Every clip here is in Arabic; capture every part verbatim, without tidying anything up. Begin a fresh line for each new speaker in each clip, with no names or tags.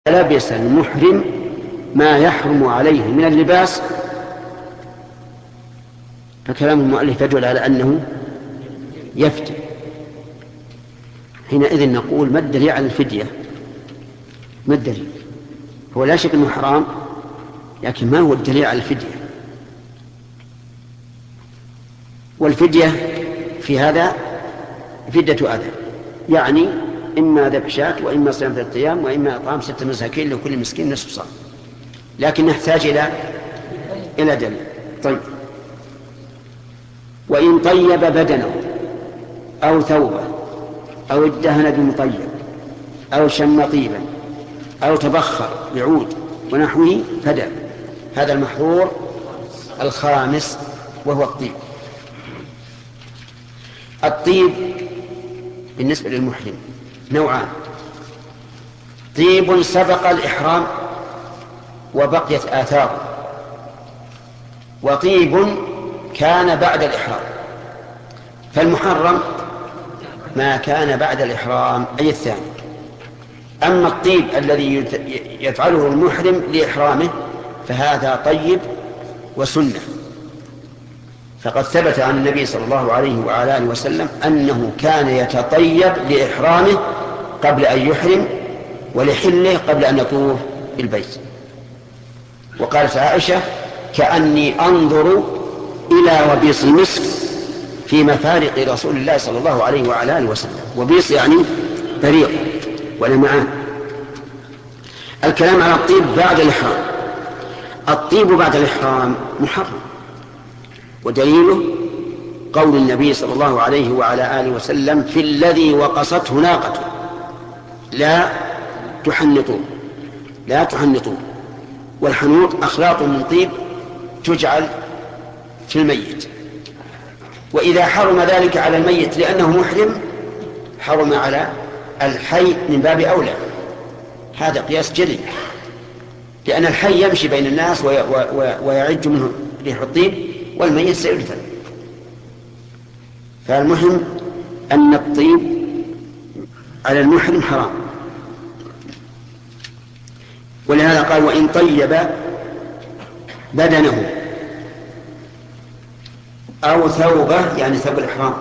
لبس المحرم ما يحرم عليه من اللباس فكلام المؤلف يدل على أنه يفتي. حينئذ نقول ما الدليل على الفدية؟ ما الدليل؟ هو لا شك أنه حرام، لكن ما هو الدليل على الفدية؟ والفدية في هذا فدية أذى، يعني إما ذبح شاة وإما صيام ثلاثة أيام وإما إطعام ستة مساكين لكل مسكين نصف صاع، لكن نحتاج إلى إلى دليل. طيب، وإن طيب بدنه أو ثوبه أو ادهن بمطيب أو شم طيبا أو تبخر بعود ونحوه فدى. هذا المحظور الخامس وهو الطيب. الطيب بالنسبة للمحرم نوعان: طيب سبق الإحرام وبقيت آثاره، وطيب كان بعد الإحرام. فالمحرم ما كان بعد الإحرام أي الثاني. أما الطيب الذي يفعله المحرم لإحرامه فهذا طيب وسنة، فقد ثبت عن النبي صلى الله عليه وعلى آله وسلم أنه كان يتطيب لإحرامه قبل أن يحرم ولحله قبل أن يطوف بالبيت. وقالت عائشة: كأني أنظر إلى وبيص المسك في مفارق رسول الله صلى الله عليه وعلى آله وسلم. وبيص يعني بريق ولمعان. الكلام على الطيب بعد الإحرام. الطيب بعد الإحرام محرم، ودليله قول النبي صلى الله عليه وعلى آله وسلم: في الذي وقصته ناقته لا تحنطوا لا تحنطوا. والحنوط أخلاط من طيب تجعل في الميت، وإذا حرم ذلك على الميت لأنه محرم حرم على الحي من باب أولى. هذا قياس جلي، لأن الحي يمشي بين الناس ويعج منه ريح الطيب، والميت سيدفن. فالمهم أن الطيب على المحرم حرام، ولهذا قال: وإن طيب بدنه أو ثوبه، يعني ثوب الإحرام،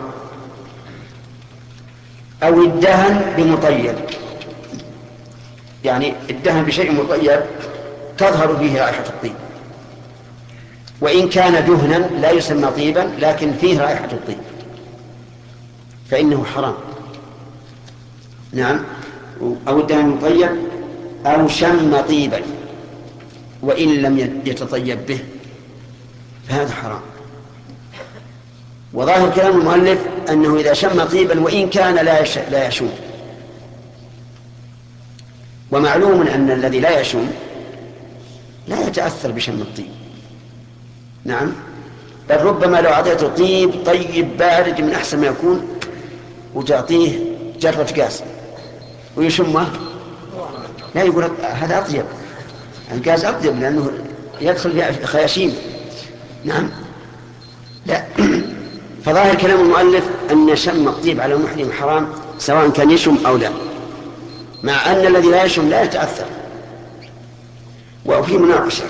أو ادهن بمطيب، يعني ادهن بشيء مطيب تظهر به رائحة الطيب. وإن كان دهنا لا يسمى طيبا لكن فيه رائحة الطيب فإنه حرام. نعم. أو ادهن مطيب أو شم طيبا وإن لم يتطيب به فهذا حرام. وظاهر كلام المؤلف أنه إذا شم طيبا وإن كان لا يشم. ومعلوم أن الذي لا يشم لا يتأثر بشم الطيب. نعم، بل ربما لو أعطيته طيب طيب بارد من أحسن ما يكون وتعطيه جرة غاز ويشمه لا يقول هذا أطيب، الغاز أطيب لأنه يدخل في خياشيم. نعم، لا. فظاهر كلام المؤلف أن شم الطيب على المحرم حرام سواء كان يشم أو لا، مع أن الذي لا يشم لا يتأثر. وفي مناقشة.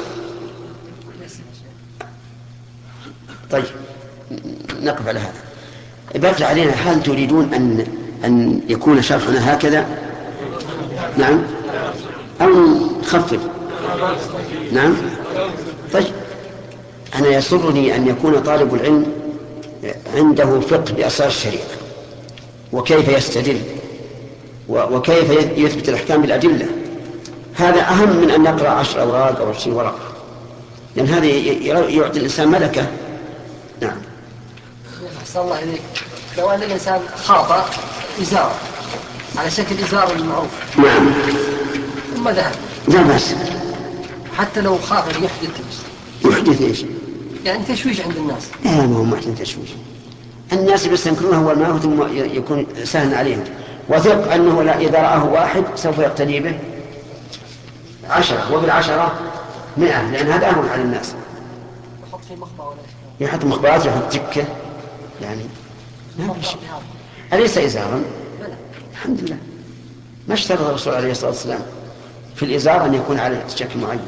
طيب، نقف على هذا. بقي علينا: هل تريدون أن أن يكون شرحنا هكذا؟ نعم، أو نخفف؟ نعم. طيب، أنا يسرني أن يكون طالب العلم عنده فقه بأسرار الشريعة وكيف يستدل وكيف يثبت الأحكام بالأدلة. هذا أهم من أن نقرأ عشر أوراق أو عشرين ورقة، لأن هذا يعطي الإنسان ملكة. نعم.
أحسن الله إليك. لو أن الإنسان خاط إزار على شكل إزار المعروف،
نعم،
ثم ذهب،
لا بأس،
حتى لو خاف أن يحدث
يحدث إيش؟
يعني تشويش عند الناس.
لا، ما هو محسن تشويش. الناس بيستنكرونه هو الماء ثم يكون سهل عليهم، وثق أنه لا إذا رآه واحد سوف يقتدي به عشرة، وبالعشرة مئة، لأن هذا أمر على الناس.
يحط في مخبأ ولا
يحط مخبأات، يحط تكة، يعني ما في شيء. أليس إزارا؟ الحمد لله، ما اشترط الرسول عليه الصلاة والسلام في الإزار أن يكون على شكل معين.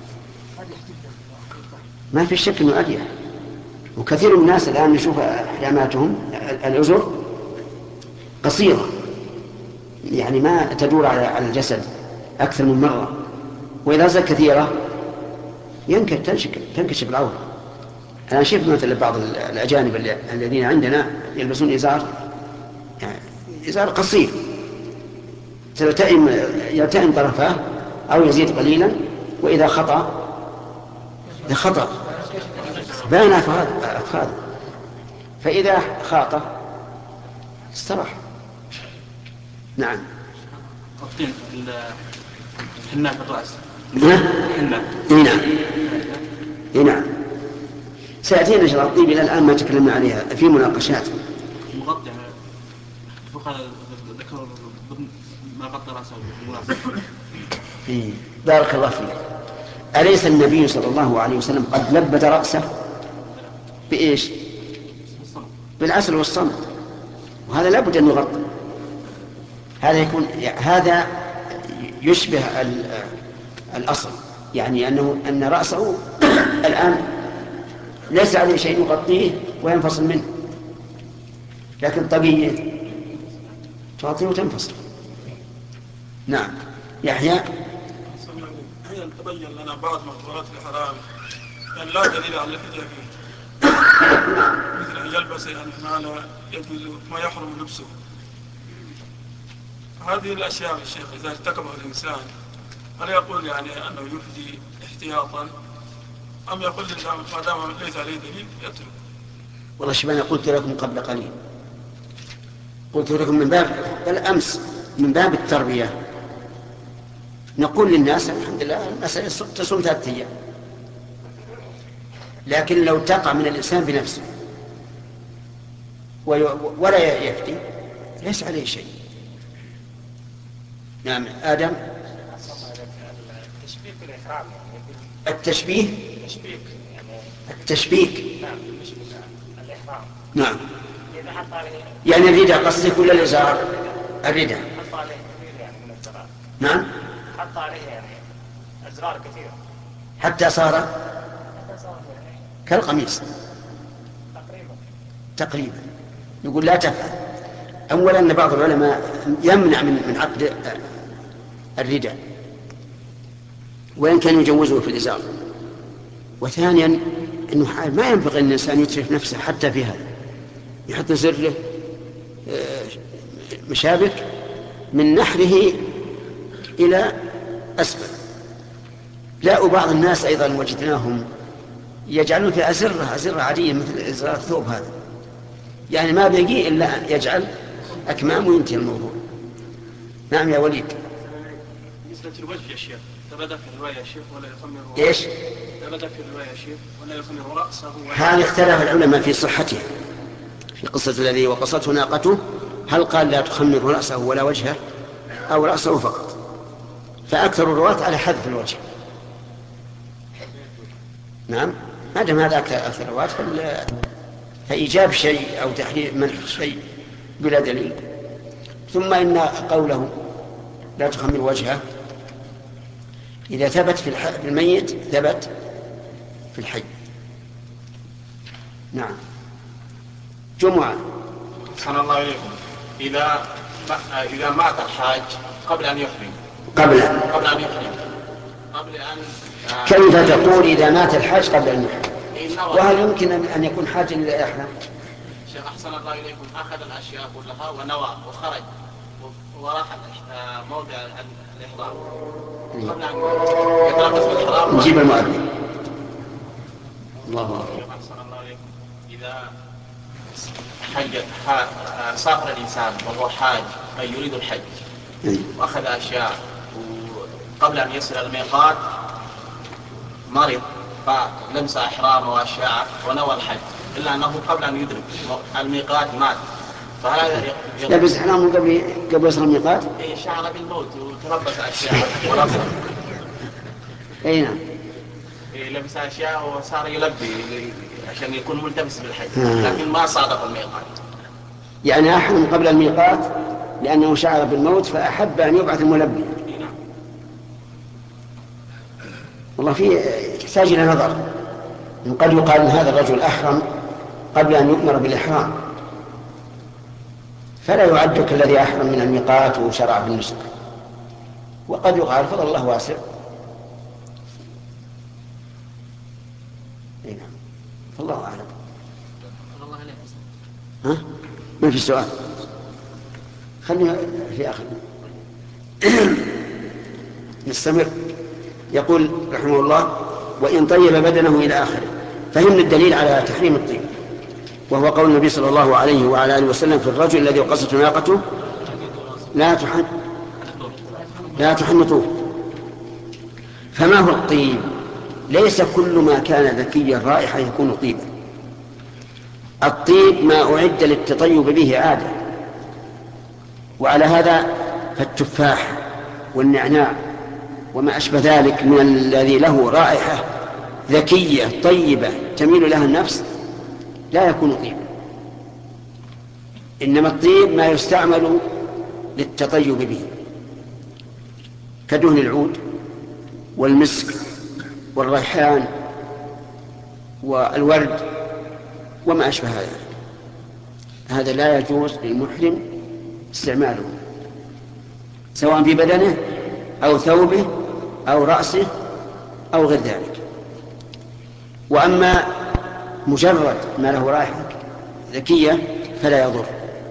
ما في شك أنه أريح. وكثير من الناس الآن نشوف أحجاماتهم الأزر قصيرة، يعني ما تدور على الجسد أكثر من مرة، وإذا زادت كثيرة ينكشف تنكشف العورة. أنا شفت مثلا بعض الأجانب الذين عندنا يلبسون إزار يعني إزار قصير يلتئم يلتئم طرفاه أو يزيد قليلا، وإذا خطأ إذا خطأ بان أفخاذ، فإذا خاطأ استراح. نعم.
قطين الحناء في الرأس.
الحناء. نعم. نعم. سيأتينا شرح الطيب إلى الآن ما تكلمنا عليها في مناقشات.
مغطي فوق ذكر ما غطى رأسه بالمناسبة.
إيه. بارك الله فيك. أليس النبي صلى الله عليه وسلم قد لبد رأسه بإيش؟ بالعسل والصمت، وهذا لابد أن يغطى. هذا يكون هذا يشبه الأصل، يعني أنه أن رأسه الآن ليس عليه شيء يغطيه وينفصل منه، لكن طبيعي تعطيه وتنفصل. نعم. يحيى.
أحيانا تبين لنا بعض مقدورات الحرام يعني لا دليل على الحجاب فيه، مثل أن يلبس يعني ما لا يجوز ما يحرم لبسه. هذه الأشياء الشيخ إذا ارتكبها الإنسان هل يقول يعني أنه يفدي احتياطا أم يقول ما دام ليس عليه دليل يترك؟
والله شباب أنا قلت لكم قبل قليل، قلت لكم من باب بل أمس من باب التربية، نقول للناس الحمد لله المسألة تصوم ثلاثة أيام، لكن لو تقع من الإنسان بنفسه ولا يفتي ليس عليه شيء. نعم. آدم.
التشبيك بالإحرام
التشبيه
التشبيك يعني
التشبيك
نعم بالنسبة للإحرام.
نعم.
إذا حط عليه
يعني الرداء قصدك كل الإزار الرداء
حط عليه كثير يعني من الزرار.
نعم.
حط عليه يعني أزرار كثيرة
حتى صار
حتى صار يعني
كالقميص
تقريبا.
تقريبا. يقول لا تفعل. أولا أن بعض العلماء يمنع من من عقد الرداء وإن كان يجوزه في الإزار. وثانيا أنه ما ينبغي أن الإنسان يترف نفسه حتى في هذا، يحط زره مشابك من نحره إلى أسفل. لا. وبعض الناس أيضا وجدناهم يجعلون في أزرة أزرة عادية مثل إزرار الثوب هذا، يعني ما بيجي إلا أن يجعل أكمام وينتهي الموضوع. نعم يا وليد.
بالنسبة للوجه يا شيخ ثبت في الرواية يا شيخ ولا يخمر
إيش؟
ثبت في الرواية يا شيخ ولا يخمر رأسه.
هذا اختلف العلماء في صحته. في قصة الذي وقصته ناقته هل قال لا تخمر رأسه ولا وجهه أو رأسه فقط؟ فأكثر الرواة على حذف الوجه. نعم. ما دام هذا أكثر أكثر الرواة فإيجاب شيء أو تحريم منع شيء بلا دليل. ثم إن قوله لا تخمر وجهه إذا ثبت في الميت ثبت في الحي. نعم. جمعة.
أحسن الله إليكم. إذا إذا مات الحاج قبل أن يحرم
قبل
قبل أن يحرم قبل أن
كيف تقول إذا مات الحاج قبل أن يحرم؟ وهل يمكن أن يكون حاجا إلى إحرام؟
شيخ أحسن الله إليكم أخذ الأشياء كلها ونوى وخرج وراح موضع الإحرام قبل أن يتلبس بالحرام.
نجيب المؤذن. الله أكبر.
أحسن الله إليكم. إذا حج سافر الإنسان وهو حاج أي يريد الحج وأخذ أشياء قبل أن يصل الميقات مرض فلمس إحرام وأشياء ونوى الحج إلا أنه قبل أن يدرك الميقات مات فهذا
لبس إحرامه قبل قبل يصل الميقات؟
إيه شعر بالموت وتربص أشياء ورفض.
أي نعم.
إيه لبس أشياء وصار يلبي عشان يكون ملتبس بالحج لكن ما صادف الميقات.
يعني أحرم قبل الميقات لأنه شعر بالموت فأحب أن يبعث الملبي. والله في يحتاج إلى نظر. قد يقال أن هذا الرجل أحرم قبل أن يؤمر بالإحرام، فلا يعد كالذي أحرم من الميقات وشرع في النسك. وقد يقال فضل الله واسع. نعم، فالله أعلم. ها؟ ما في سؤال، خلينا في آخر. نستمر. يقول رحمه الله: وإن طيب بدنه إلى آخره. فهمنا الدليل على تحريم الطيب، وهو قول النبي صلى الله عليه وعلى آله وسلم في الرجل الذي قصت ناقته: لا تحن لا تحنطوه. فما هو الطيب؟ ليس كل ما كان ذكي الرائحة يكون طيبا. الطيب ما أعد للتطيب به عادة، وعلى هذا فالتفاح والنعناع وما أشبه ذلك من الذي له رائحة ذكية طيبة تميل لها النفس لا يكون طيبا. إنما الطيب ما يستعمل للتطيب به، كدهن العود والمسك والريحان والورد وما أشبه هذا. هذا لا يجوز للمحرم استعماله، سواء في بدنه أو ثوبه أو رأسه أو غير ذلك. وأما مجرد ما له رائحة ذكية فلا يضر.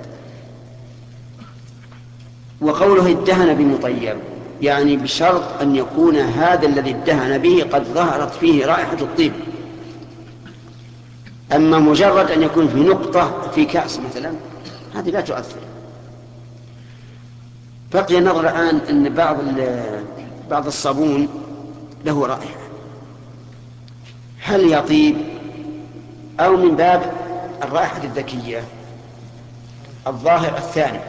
وقوله ادهن بمطيب يعني بشرط أن يكون هذا الذي ادهن به قد ظهرت فيه رائحة الطيب. أما مجرد أن يكون في نقطة في كأس مثلا هذه لا تؤثر. بقي النظر الآن أن بعض بعض الصابون له رائحة، هل يطيب أو من باب الرائحة الذكية؟ الظاهر الثاني.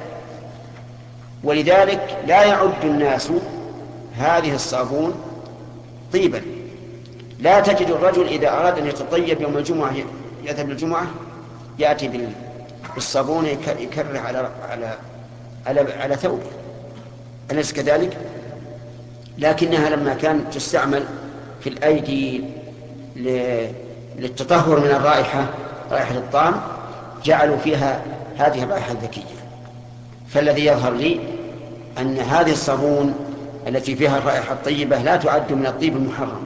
ولذلك لا يعد الناس هذه الصابون طيبا. لا تجد الرجل إذا أراد أن يتطيب يوم الجمعة يذهب للجمعة يأتي بالصابون يكرر على على على, على ثوبه، أليس كذلك؟ لكنها لما كانت تستعمل في الأيدي للتطهر من الرائحة رائحة الطعام جعلوا فيها هذه الرائحة الذكية. فالذي يظهر لي أن هذه الصابون التي فيها الرائحة الطيبة لا تعد من الطيب المحرم.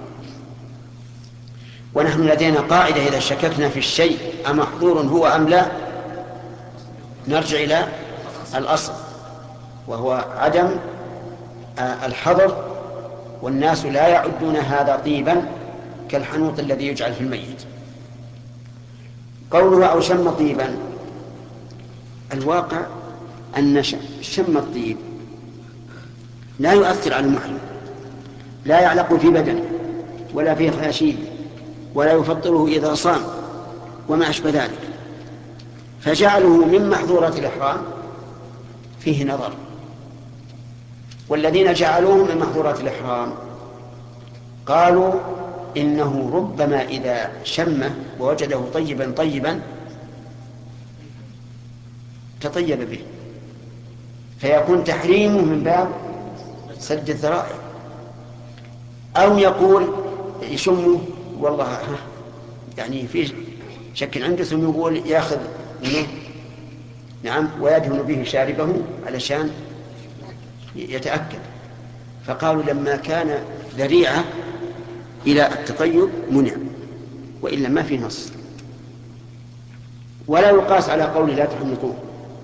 ونحن لدينا قاعدة: إذا شككنا في الشيء أمحظور هو أم لا نرجع إلى الأصل، وهو عدم الحظر. والناس لا يعدون هذا طيبا كالحنوط الذي يجعل في الميت. قوله أو شم طيبا، الواقع أن شم الطيب لا يؤثر على المحرم، لا يعلق في بدنه ولا في خاشيه ولا يفطره إذا صام وما أشبه ذلك، فجعله من محظورات الإحرام فيه نظر. والذين جعلوه من محظورات الإحرام قالوا إنه ربما إذا شمه ووجده طيبا طيبا تطيب به، فيكون تحريمه من باب سد الذرائع. أو يقول يشمه والله يعني في شك عنده ثم يقول ياخذ منه نعم ويدهن به شاربه علشان يتأكد. فقالوا لما كان ذريعة إلى التطيب منع، وإلا ما في نص. ولا يقاس على قول لا تحنطوه.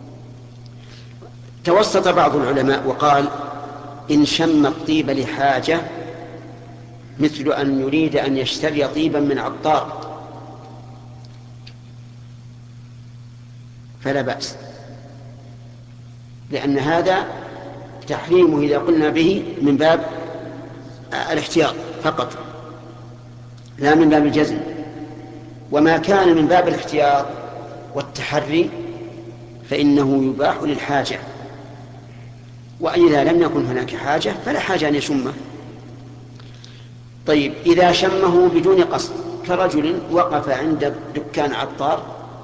توسط بعض العلماء وقال إن شم الطيب لحاجة مثل أن يريد أن يشتري طيبا من عطار فلا بأس، لأن هذا تحريمه إذا قلنا به من باب الاحتياط فقط لا من باب الجزم. وما كان من باب الاحتياط والتحري فإنه يباح للحاجة، وإذا لم يكن هناك حاجة فلا حاجة أن يشمه. طيب إذا شمه بدون قصد، كرجل وقف عند دكان عطار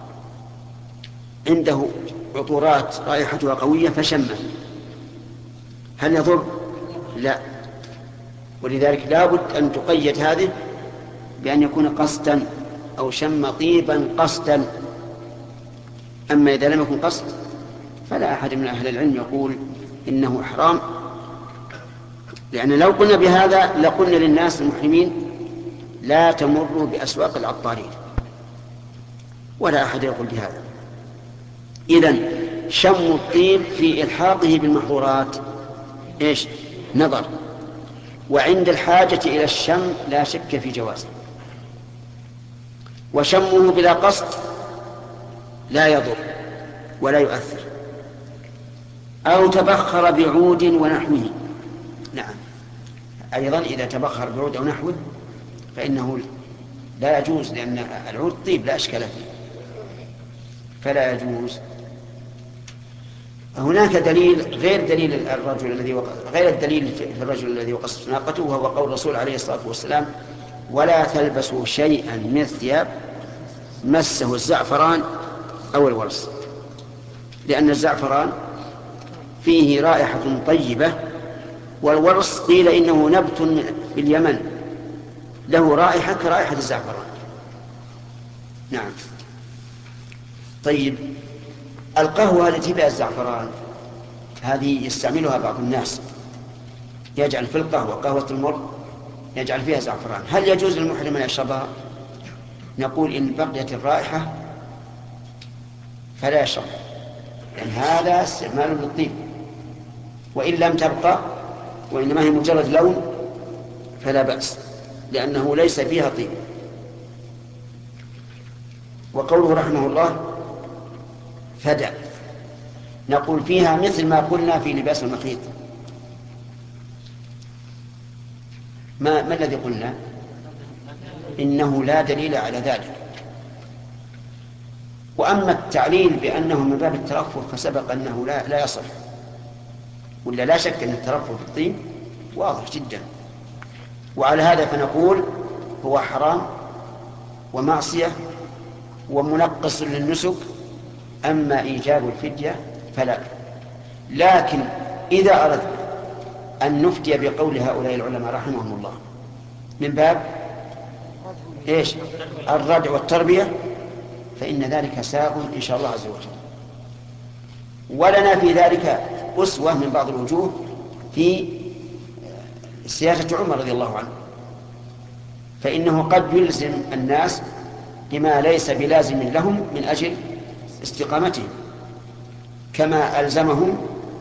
عنده عطورات رائحتها قوية فشمه، هل يضر؟ لا، ولذلك لابد أن تقيد هذه بأن يكون قصدا أو شم طيبا قصدا. أما إذا لم يكن قصد فلا أحد من أهل العلم يقول إنه حرام، لأن لو قلنا بهذا لقلنا للناس المحرمين لا تمروا بأسواق العطارين، ولا أحد يقول بهذا. إذن شم الطيب في إلحاقه بالمحظورات إيش؟ نظر. وعند الحاجة إلى الشم لا شك في جوازه. وشمه بلا قصد لا يضر ولا يؤثر. أو تبخر بعود ونحوه، نعم أيضا إذا تبخر بعود أو نحوه فإنه لا يجوز، لأن العود طيب لا أشكال فيه فلا يجوز. هناك دليل غير دليل الرجل الذي وق... غير الدليل في الرجل الذي وقصت ناقته، وهو قول الرسول عليه الصلاة والسلام: ولا تلبسوا شيئا من الثياب مسه الزعفران أو الورس، لأن الزعفران فيه رائحة طيبة، والورس قيل إنه نبت باليمن له رائحة كرائحة الزعفران. نعم. طيب، القهوة التي فيها الزعفران هذه يستعملها بعض الناس، يجعل في القهوة قهوة المر يجعل فيها زعفران، هل يجوز للمحرم أن يشربها؟ نقول إن بقيت الرائحة فلا يشرب، لأن هذا استعمال للطيب. وإن لم تبقى وإنما هي مجرد لون فلا بأس، لأنه ليس فيها طيب. وقوله رحمه الله فدع، نقول فيها مثل ما قلنا في لباس المخيط. ما, ما الذي قلنا؟ إنه لا دليل على ذلك. وأما التعليل بأنه من باب الترفه فسبق أنه لا, لا يصح، ولا لا شك أن الترفه في الطيب واضح جدا. وعلى هذا فنقول هو حرام ومعصية ومنقص للنسك. أما إيجاب الفدية فلا. لكن إذا أردنا أن نفتي بقول هؤلاء العلماء رحمهم الله من باب إيش؟ الردع والتربية، فإن ذلك ساغ إن شاء الله عز وجل. ولنا في ذلك أسوة من بعض الوجوه في سياسة عمر رضي الله عنه، فإنه قد يلزم الناس بما ليس بلازم لهم من أجل استقامتهم، كما ألزمهم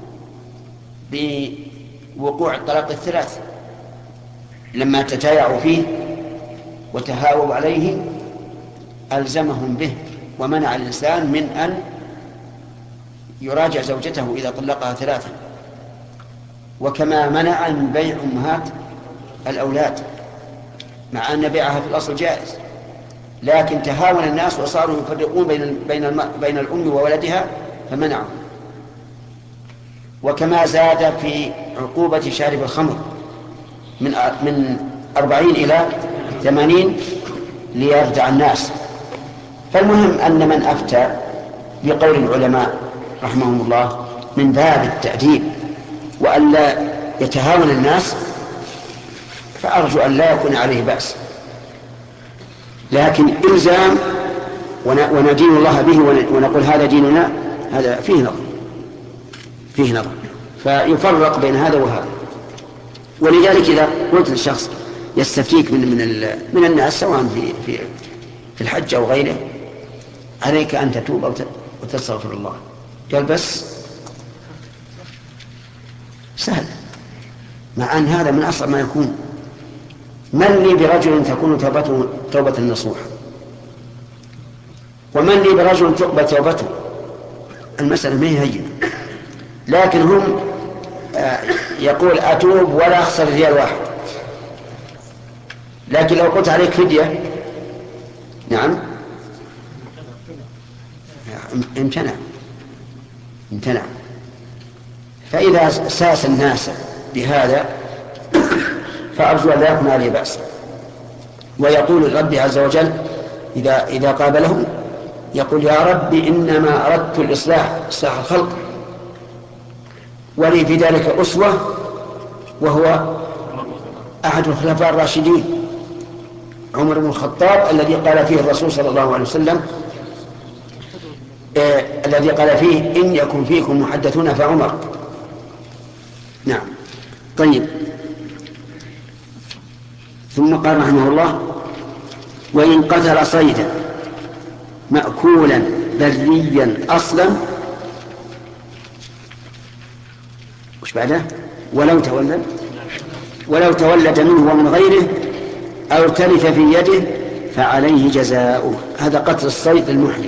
بوقوع الطلاق الثلاث لما تتايعوا فيه وتهاووا عليه، ألزمهم به ومنع الإنسان من أن يراجع زوجته إذا طلقها ثلاثا. وكما منع من بيع أمهات الأولاد، مع أن بيعها في الأصل جائز، لكن تهاون الناس وصاروا يفرقون بين بين بين الأم وولدها فمنعوا. وكما زاد في عقوبة شارب الخمر من من أربعين إلى ثمانين ليردع الناس. فالمهم أن من أفتى بقول العلماء رحمهم الله من باب التأديب وألا يتهاون الناس فأرجو أن لا يكون عليه بأس. لكن إلزام وندين الله به ونقول هذا ديننا، هذا فيه نظر فيه نظر فيفرق بين هذا وهذا. ولذلك إذا قلت للشخص يستفتيك من من من الناس سواء في في في الحج أو غيره، عليك أن تتوب وتستغفر الله، قال بس سهل، مع أن هذا من أصعب ما يكون. من لي برجل تكون توبته توبة نصوح، ومن لي برجل تقبل توبته؟ المسألة ما هي هينة. لكن هم يقول أتوب ولا أخسر ريال واحد، لكن لو قلت عليك فدية نعم امتنع امتنع. فإذا ساس الناس بهذا فأرجو أن لا يكون عليه بأس. ويقول الرب عز وجل إذا إذا قابلهم يقول يا رب إنما أردت الإصلاح إصلاح الخلق ولي في ذلك أسوة وهو أحد الخلفاء الراشدين عمر بن الخطاب الذي قال فيه الرسول صلى الله عليه وسلم آه الذي قال فيه إن يكن فيكم محدثون فعمر. نعم. طيب، ثم قال رحمه الله: وإن قتل صيدا مأكولا بريا أصلا، وش بعده؟ ولو تولد ولو تولد منه ومن غيره أو تلف في يده فعليه جزاؤه. هذا قتل الصيد للمحرم.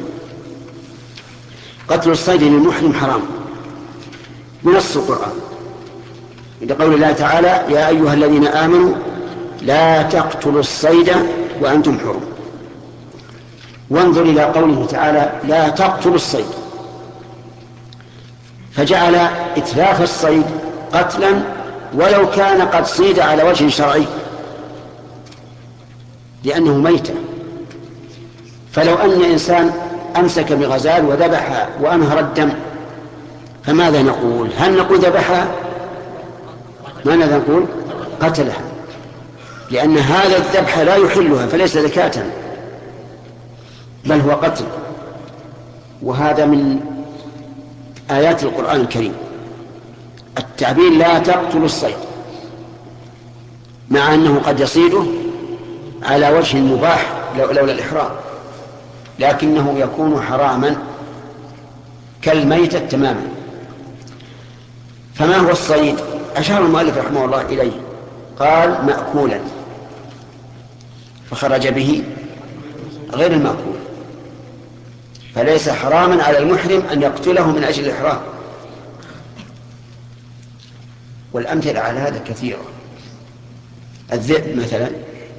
قتل الصيد للمحرم حرام بنص القرآن، لقول الله تعالى: يا أيها الذين آمنوا لا تقتلوا الصيد وأنتم حرم. وانظر إلى قوله تعالى: لا تقتلوا الصيد، فجعل إتلاف الصيد قتلا ولو كان قد صيد على وجه شرعي، لأنه ميتة. فلو أن إنسان أمسك بغزال وذبح وأنهر الدم فماذا نقول؟ هل نقول ذبحها؟ ماذا نقول؟ قتلها، لأن هذا الذبح لا يحلها فليس زكاة بل هو قتل. وهذا من آيات القرآن الكريم التعبير لا تقتل الصيد، مع أنه قد يصيده على وجه مباح لولا الإحرام، لكنه يكون حراما كالميتة تماما. فما هو الصيد؟ أشار المؤلف رحمه الله إليه، قال: مأكولا، فخرج به غير المأكول، فليس حراما على المحرم أن يقتله من أجل الإحرام. والأمثلة على هذا كثيرة. الذئب مثلا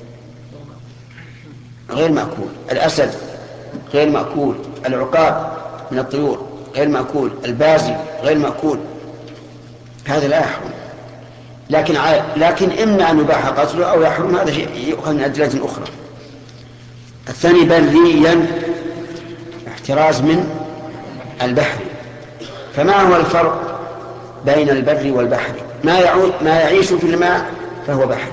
غير مأكول، الأسد غير مأكول، العقاب من الطيور غير مأكول، البازي غير مأكول، هذا لا يحرم. لكن لكن إما أن يباح قتله أو يحرم، هذا شيء يؤخذ من أدلة أخرى. الثاني بريا، احتراز من البحر. فما هو الفرق بين البر والبحر؟ ما يعود ما يعيش في الماء فهو بحر،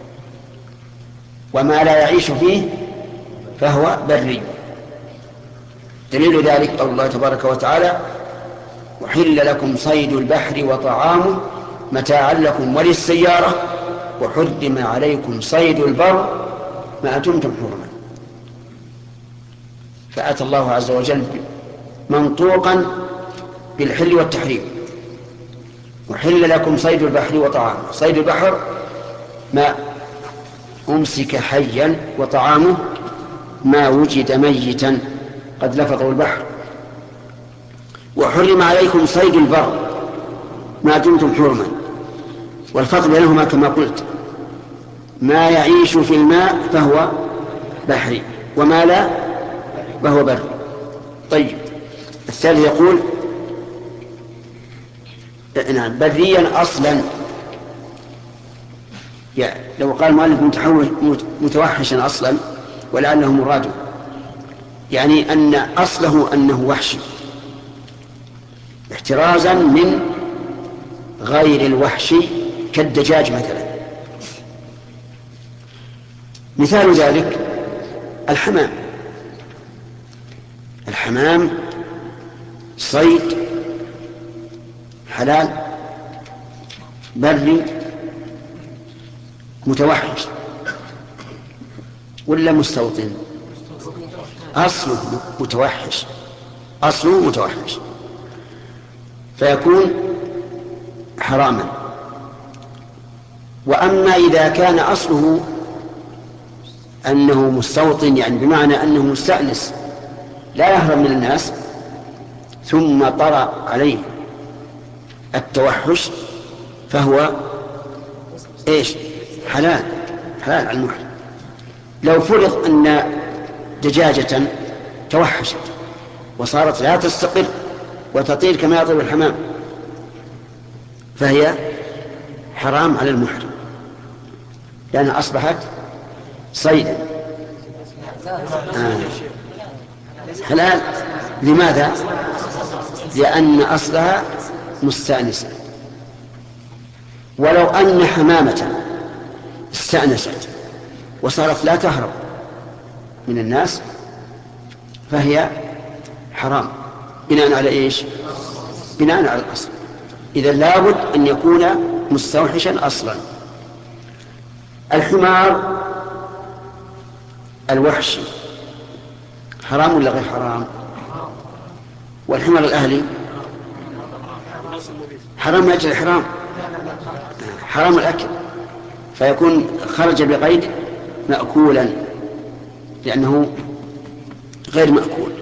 وما لا يعيش فيه فهو بري. دليل ذلك قول الله تبارك وتعالى: وحل لكم صيد البحر وطعامه متاعا لكم وللسيارة وحرم عليكم صيد البر ما دمتم حرما. فأتى الله عز وجل منطوقا بالحل والتحريم. وحل لكم صيد البحر وطعامه. صيد البحر ما أمسك حيا، وطعامه ما وجد ميتا قد لفظه البحر. وحرم عليكم صيد البر ما دمتم حرما. والفضل بينهما كما قلت: ما يعيش في الماء فهو بحري، وما لا فهو بري. طيب، الثالث يقول: نعم بريا أصلا. يعني لو قال المؤلف متوحشا أصلا ولعله مراده، يعني أن أصله أنه وحشي احترازا من غير الوحشي كالدجاج مثلا. مثال ذلك الحمام. الحمام صيد حلال بري متوحش ولا مستوطن؟ أصله متوحش، أصله متوحش فيكون حراما. وأما إذا كان أصله أنه مستوطن، يعني بمعنى أنه مستأنس لا يهرب من الناس، ثم طرأ عليه التوحش فهو إيش؟ حلال، حلال على المحرم. لو فرض أن دجاجة توحشت وصارت لا تستقر وتطير كما يطير الحمام فهي حرام على المحرم لأنها أصبحت صيدا. آه. حلال. لماذا؟ لأن أصلها مستأنسة. ولو أن حمامة استأنست وصارت لا تهرب من الناس فهي حرام بناء على إيش؟ بناء على الأصل. إذا لابد أن يكون مستوحشا أصلا. الحمار الوحشي حرام ولا غير حرام؟ والحمار الأهلي حرام من أجل الحرام، حرام الأكل، فيكون خرج بقيد مأكولا لأنه غير مأكول.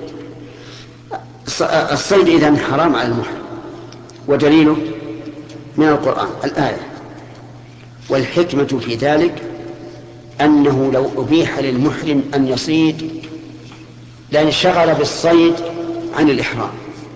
الصيد إذن حرام على المحرم، ودليله من القرآن الآية. والحكمة في ذلك أنه لو أبيح للمحرم أن يصيد لانشغل بالصيد عن الإحرام،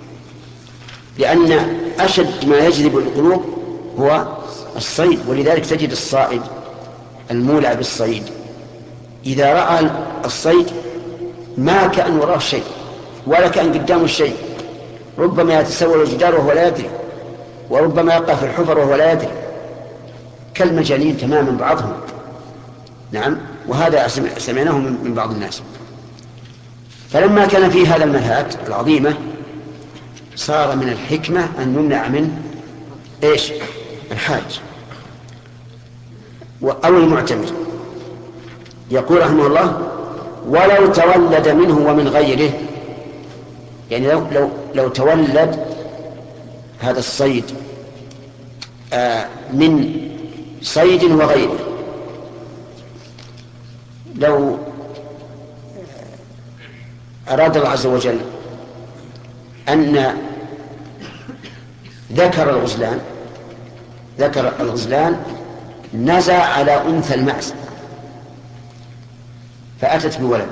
لأن أشد ما يجذب القلوب هو الصيد. ولذلك تجد الصائد المولع بالصيد إذا رأى الصيد ما كأن وراه شيء ولا كأن قدامه شيء، ربما يتسول الجدار وهو لا يدري، وربما يقع في الحفر وهو لا يدري، كالمجانين تماما بعضهم. نعم، وهذا سمعناه من بعض الناس. فلما كان في هذا المنهات العظيمة صار من الحكمة أن نمنع من إيش؟ الحاج أو المعتمر. يقول رحمه الله: ولو تولد منه ومن غيره، يعني لو, لو, لو تولد هذا الصيد آه من صيد وغيره، لو أراد الله عز وجل أن ذكر الغزلان ذكر الغزلان نزع على أنثى المعز فأتت بولد،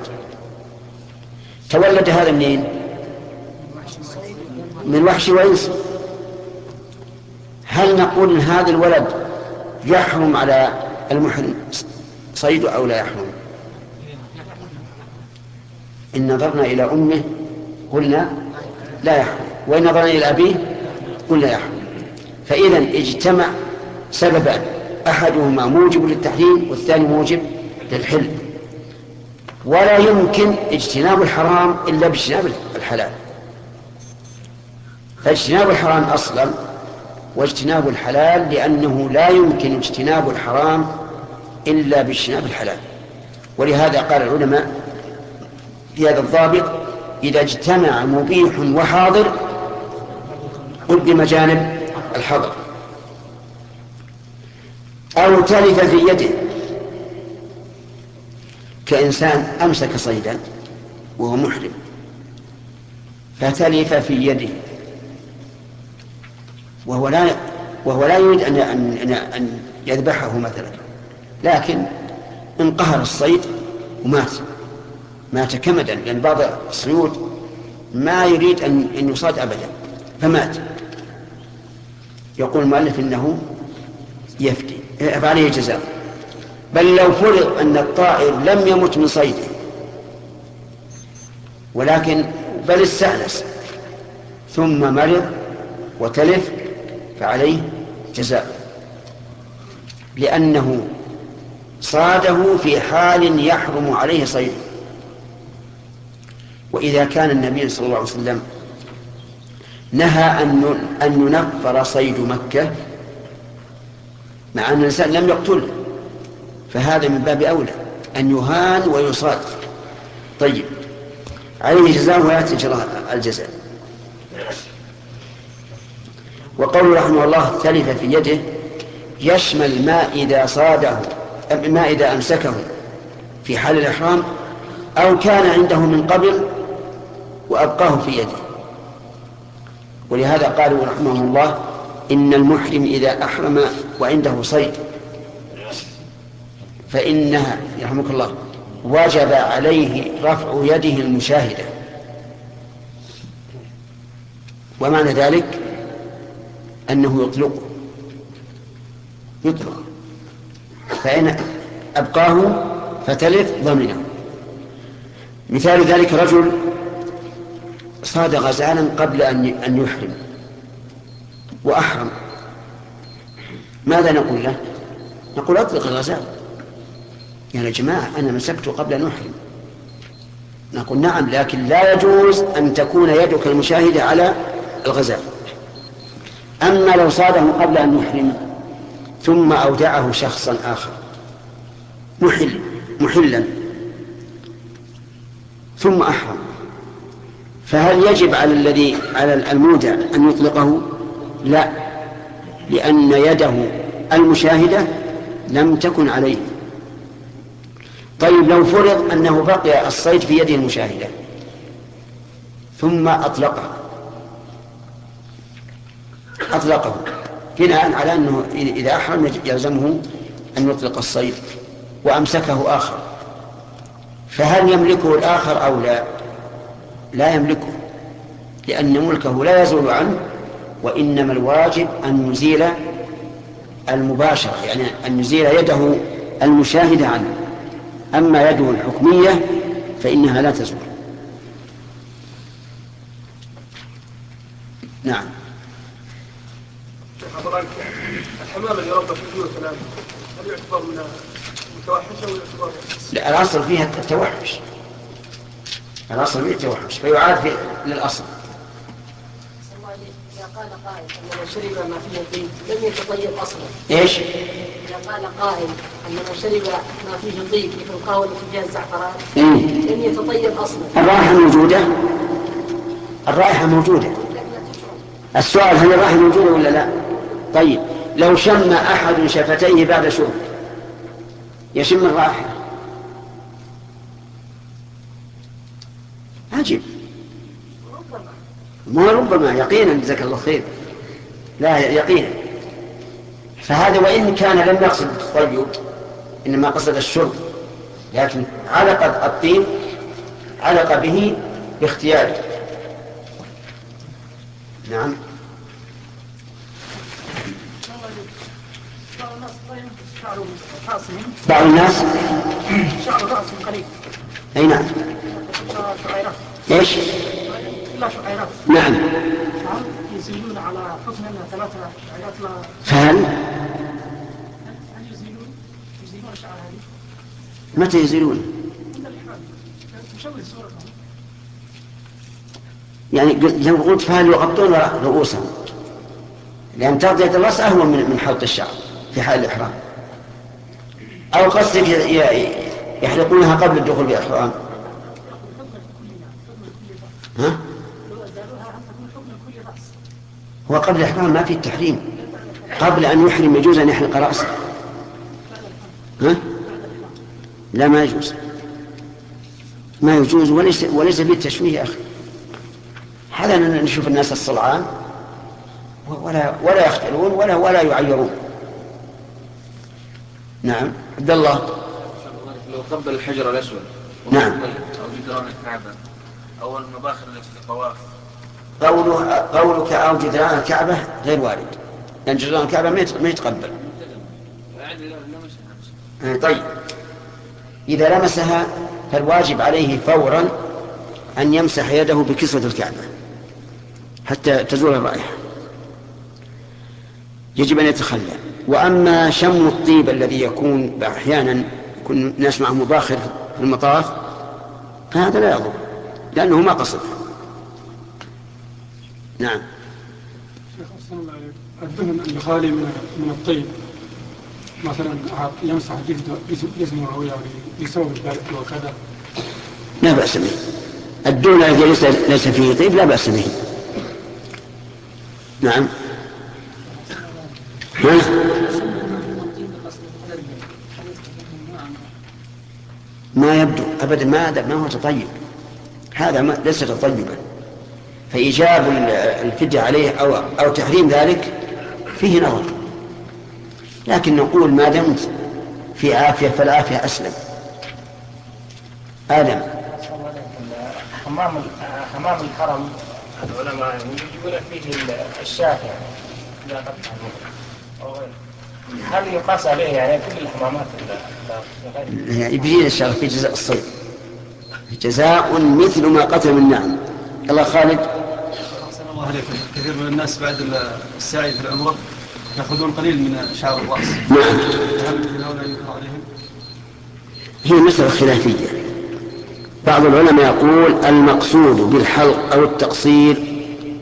تولد هذا منين؟ من وحش وإنس. هل نقول إن هذا الولد يحرم على المحرم صيده أو لا يحرم؟ إن نظرنا إلى أمه قلنا لا يحرم، وإن نظرنا إلى أبيه قلنا يحرم. فإذا اجتمع سببان، أحدهما موجب للتحريم والثاني موجب للحل، ولا يمكن اجتناب الحرام إلا باجتناب الحلال. فاجتناب الحرام أصلا واجتناب الحلال، لأنه لا يمكن اجتناب الحرام إلا باجتناب الحلال. ولهذا قال العلماء في هذا الضابط: إذا اجتمع مبيح وحاضر قدم جانب الحظر. أو تلف في يده، كإنسان أمسك صيدا وهو محرم فتلف في يده وهو لا وهو لا يريد أن أن أن يذبحه مثلا، لكن انقهر الصيد ومات مات كمدا، لأن بعض الصيود ما يريد أن أن يصاد أبدا فمات. يقول المؤلف إنه يفدي فعليه جزاء. بل لو فرض أن الطائر لم يمت من صيده ولكن بل استأنس ثم مرض وتلف فعليه جزاء، لأنه صاده في حال يحرم عليه صيده. وإذا كان النبي صلى الله عليه وسلم نهى أن ينفر صيد مكة مع أن الإنسان لم يقتله، فهذا من باب أولى أن يهان ويصاد. طيب، عليه جزاء ويأتي الجزاء. وقول رحمه الله تلف في يده يشمل ما إذا صاده ما إذا أمسكه في حال الإحرام أو كان عنده من قبل وأبقاه في يده. ولهذا قالوا رحمه الله: إن المحرم إذا أحرم وعنده صيد فإنها يرحمك الله وجب عليه رفع يده المشاهدة. ومعنى ذلك أنه يطلقه يطلق فإن أبقاه فتلف ضمنه. مثال ذلك رجل صاد غزالا قبل أن يحرم وأحرم، ماذا نقول له؟ نقول أطلق الغزال يعني يا جماعة أنا مسكته قبل أن أحرم، نقول نعم، لكن لا يجوز أن تكون يدك المشاهدة على الغزال. أما لو صاده قبل أن يحرم ثم أودعه شخصا آخر محل محلا ثم أحرم، فهل يجب على الذي على المودع أن يطلقه؟ لا، لأن يده المشاهدة لم تكن عليه. طيب لو فرض أنه بقي الصيد في يده المشاهدة ثم أطلقه أطلقه بناء على أنه إذا أحرم يلزمه أن يطلق الصيد وأمسكه آخر، فهل يملكه الآخر أو لا؟ لا يملكه، لأن ملكه لا يزول عنه، وإنما الواجب أن نزيل المباشرة، يعني أن نزيل يده المشاهدة عنه. أما يده الحكمية فإنها لا تزول. نعم.
حضرتك الحمام اللي ربى في البيوت الآن هل يعتبر من متوحشة ولا يعتبر؟
لا، الأصل فيها التوحش، الأصل فيها التوحش فيعاد في للأصل.
إذا قال قائل أن من شرب ما فيه طيب لم يتطيب أصلا.
إيش؟
إذا قال قائل أن من شرب ما فيه طيب مثل القهوة التي فيها الزعفران
إيه؟
لم يتطيب أصلا.
الرائحة موجودة، الرائحة موجودة. السؤال هل الرائحة موجودة ولا لا؟ طيب لو شم أحد شفتيه بعد شرب يشم الرائحة؟ عجيب. مو ربما، يقينا، جزاك الله خير، لا يقينا. فهذا وإن كان لم يقصد الطيب إنما قصد الشرب، لكن علق الطيب علق به باختياره. نعم. بعض الناس
شعر رأسهم قليل.
أي نعم.
شعيرات.
إيش؟
لا شعيرات.
نعم.
يزيلون على حكم أنها ثلاثة شعيرات. لا.
فهل؟
هل يزيلون؟ يزيلون شعر هذه؟
متى يزيلون؟
عند الإحرام. مشوه صورة.
يعني لو قلت فهل يغطون رؤوسهم؟ لأن تغطية الرأس أهون من حلق الشعر في حال الإحرام. أو قصدك يحلقونها قبل الدخول بالإحرام؟ ها؟ هو قبل الإحرام ما في التحريم، قبل أن يحرم يجوز أن يحلق رأسه. ها؟ لا، ما يجوز، ما يجوز، وليس وليس فيه التشويه يا أخي. هذا نشوف الناس الصلعان ولا ولا يختلون ولا ولا يعيرون. نعم. عبد الله.
لو قبل الحجر الأسود
نعم.
أو جدران الكعبة أو المباخر التي في الطواف.
قوله قولك أو جدران الكعبة غير وارد، لأن جدران الكعبة ما يتقبل. طيب إذا لمسها فالواجب عليه فورا أن يمسح يده بكسوة الكعبة حتى تزول الرائحة، يجب أن يتخلى. وأما شم الطيب الذي يكون أحيانا يكون الناس معه مباخر في المطاف فهذا لا يضر لأنه ما قصد. نعم.
شيخ أحسن الله عليك، الدهن الخالي من من الطيب مثلا يمسح جسمه أو يعني بسبب ذلك وكذا
لا بأس به. الدهن الذي ليس فيه طيب لا بأس به. نعم. ما يبدو أبدا، ما ما هو تطيب، هذا ما ليس تطيبا، فإيجاب الفدية عليه أو أو تحريم ذلك فيه نظر، لكن نقول ما دمت في عافية فالعافية أسلم. آدم.
حمام حمام الحرم العلماء يجيبون فيه الشاة لا قطع، هل يقاس عليه يعني كل الحمامات
يعني يبين الشرع في جزاء الصيد جزاء مثل ما قتل من نعم. الله خالد.
أحسن الله عليكم. كثير من الناس بعد السعي في العمرة يأخذون قليل من شعر الرأس.
نعم.
هل هؤلاء ينكر عليهم؟
هي مسألة خلافية. بعض العلماء يقول المقصود بالحلق أو التقصير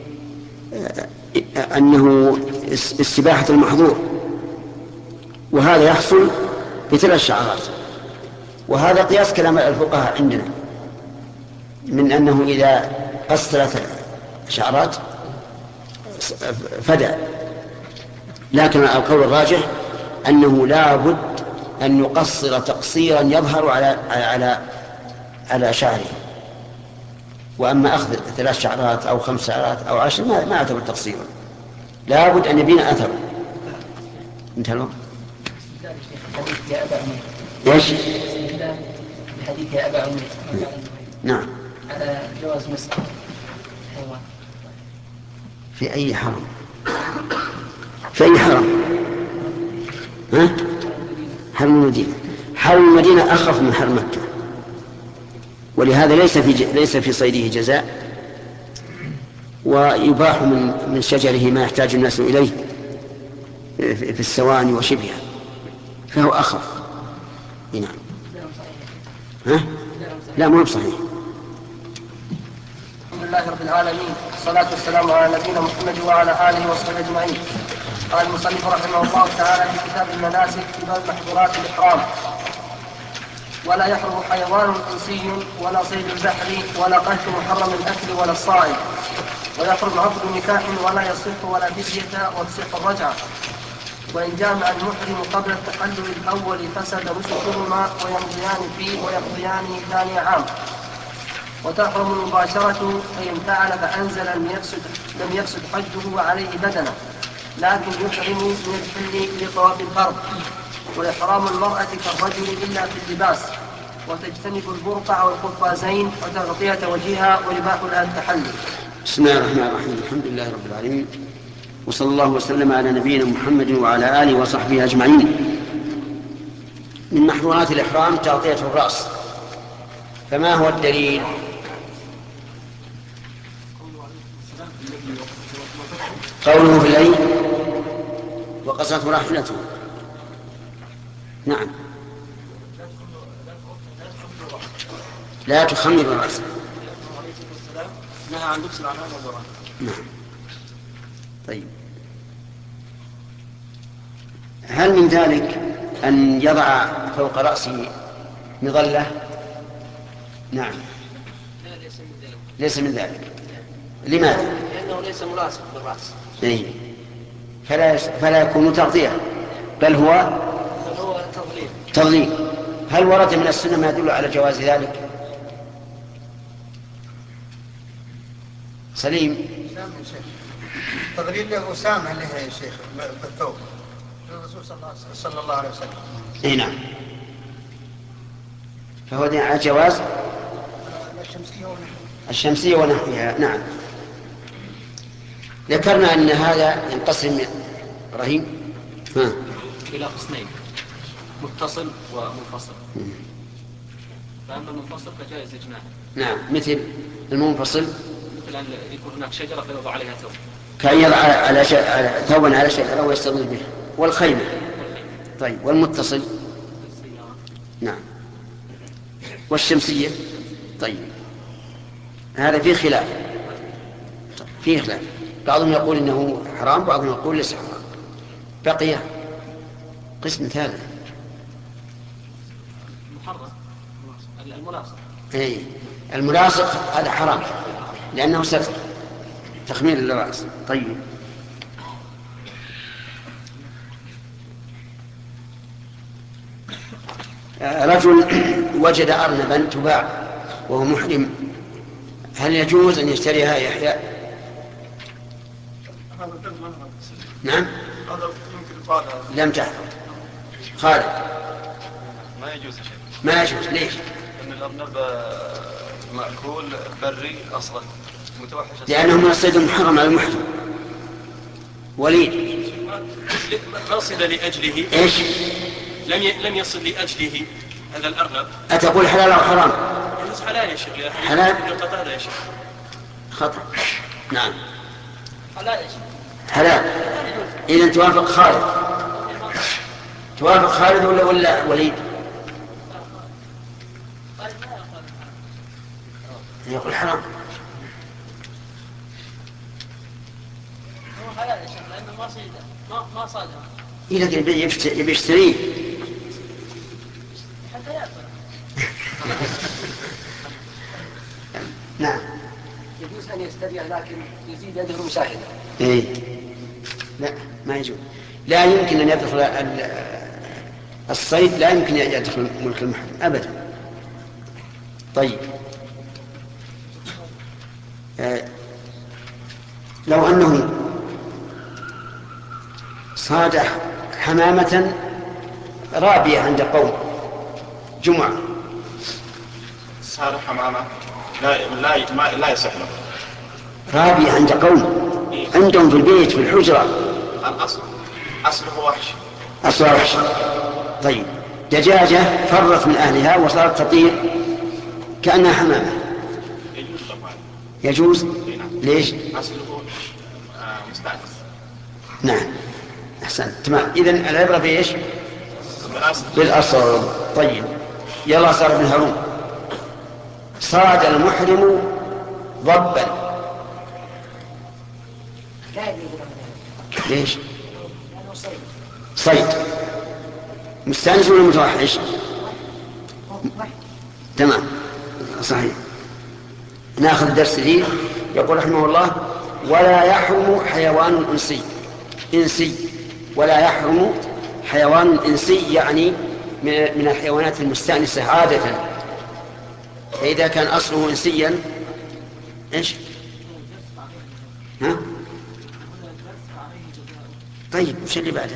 أنه استباحة المحظور، وهذا يحصل بثلاث شعرات، وهذا قياس كلام الفقهاء عندنا من أنه إذا قص ثلاث شعرات فدى. لكن القول الراجح أنه لا بد أن يقصر تقصيرا يظهر على على على شعره، وأما أخذ ثلاث شعرات أو خمس شعرات أو عشر ما ما يعتبر تقصيرا، لا بد أن يبين أثر. انتهى الوقت. ايش؟
بحديث يا أبا عمير
نعم.
على جواز مسح الحيوان
في أي حرم؟ في أي حرم؟ ها؟ حرم المدينة. حرم المدينة أخف من حرم مكة، ولهذا ليس في ج... ليس في صيده جزاء، ويباح من من شجره ما يحتاج الناس إليه في السواني وشبهها، فهو أخف. نعم. ها؟ لا مو بصحيح.
الحمد لله رب العالمين، والصلاة والسلام على نبينا محمد وعلى آله وصحبه أجمعين. قال المصنف رحمه الله تعالى في كتاب المناسك في باب محظورات الإحرام: ولا يحرم حيوان إنسي ولا صيد البحر ولا قتل محرم الأكل ولا الصائد، ويحرم عقد نكاح ولا يصح ولا فدية وتصح الرجعة، وإن جامع المحرم قبل التحلل الأول فسد نسكهما ويمضيان فيه ويقضيان ثاني عام. وتحرم المباشرة فإن فعل فأنزل لم يفسد, لم يفسد حجه وعليه بدنه، لكن يحرم من الحل لطواف الفرض. وإحرام المرأة كالرجل إلا في اللباس، وتجتنب البرقع والقفازين وتغطية وجهها ويباح لها التحلل.
بسم الله الرحمن الرحيم. الحمد لله رب العالمين، وصلى الله وسلم على نبينا محمد وعلى آله وصحبه أجمعين. من محظورات الإحرام تغطية الرأس، فما هو الدليل؟ قوله في الليل وقصته راحلته. نعم. لا تخمر الرأس.
نهى عن لبس العمام والزرع.
نعم. طيب، هل من ذلك أن يضع فوق رأسه مظلة؟ نعم.
لا، ليس من ذلك.
ليس من ذلك. لماذا؟
لأنه ليس ملاصق بالرأس.
إيه. فلا فلا يكون تغطية، بل هو
هو تضليل.
تضليل. هل ورد من السنة ما يدل على جواز ذلك؟ سليم.
تضليل أسامة له يا شيخ بالثوب الرسول صلى الله عليه وسلم.
اي نعم، فهو على جواز الشمسية ونحوها. نعم. ذكرنا أن هذا ينقسم رهيم ها.
إلى قسمين: متصل ومنفصل. فأما المنفصل فجائز إجماعا.
نعم، مثل المنفصل
مثل أن يكون هناك شجرة فيوضع عليها ثوب،
كأن يضع على ش... على ثوبا على شجرة ويستظل به. والخيمة. طيب، والمتصل؟ نعم. والشمسية؟ طيب، هذا فيه خلاف. فيه خلاف، بعضهم يقول إنه حرام، بعضهم يقول ليس حرام. بقي قسم ثالث:
محرم الملاصق.
اي الملاصق هذا حرام لأنه ستر تخمير للرأس. طيب، رجل وجد أرنبا تباع وهو محرم، هل يجوز أن يشتريها يحيى؟ نعم.
هذا يمكن يقال
لم تحفظ خالد.
ما يجوز شيء.
ما يجوز. ليش؟
لأن الأرنب مأكول بري أصلا متوحش،
لأنه من الصيد المحرم على المحرم. وليد.
ما صل لأجله.
إيش؟
لم ي... لم يصل لأجله هذا الأرنب.
أتقول حلال أو حرام؟
يجوز حلال يا شيخ.
حلال.
هذا يا شيخ
خطأ. نعم،
حلال يا شيخ.
حلال. إذا توافق خالد. توافق خالد ولا ولا وليد؟ يقول حرام.
هو حلال يا شيخ لأنه ما صيده ما ما صاده.
إيه لكن يبي يشتريه.
حتى يأكل.
نعم.
يجوز أن يستبيع لكن يزيد يده مشاهدة.
إيه. لا ما يجوز. لا يمكن أن يدخل الصيد، لا يمكن أن يدخل ملك المحرم أبدا. طيب آه لو أنه صاد حمامة رابية عند قوم جمعة،
صاد حمامة لا لا ما لا يصح له.
رابية عند قوم عندهم في البيت في الحجرة.
الأصل أصله وحش.
أصل وحش. طيب دجاجة فرت من أهلها وصارت تطير كأنها حمامة،
يجوز طبعا.
يجوز. ليش؟
أصله مستأنس.
نعم أحسنت تمام. إذن العبرة بإيش؟
بالأصل.
بالأصل. طيب يلا صار ابن هارون. صاد المحرم ضبا. ليش؟ صيد. مستانس ولا متوحش؟ تمام صحيح. ناخذ الدرس لي. يقول رحمه الله: ولا يحرم حيوان إنسي. إنسي ولا يحرم حيوان إنسي يعني من الحيوانات المستأنسة عادة. فإذا كان أصله إنسيا إيش؟ ها؟ طيب وش اللي بعده؟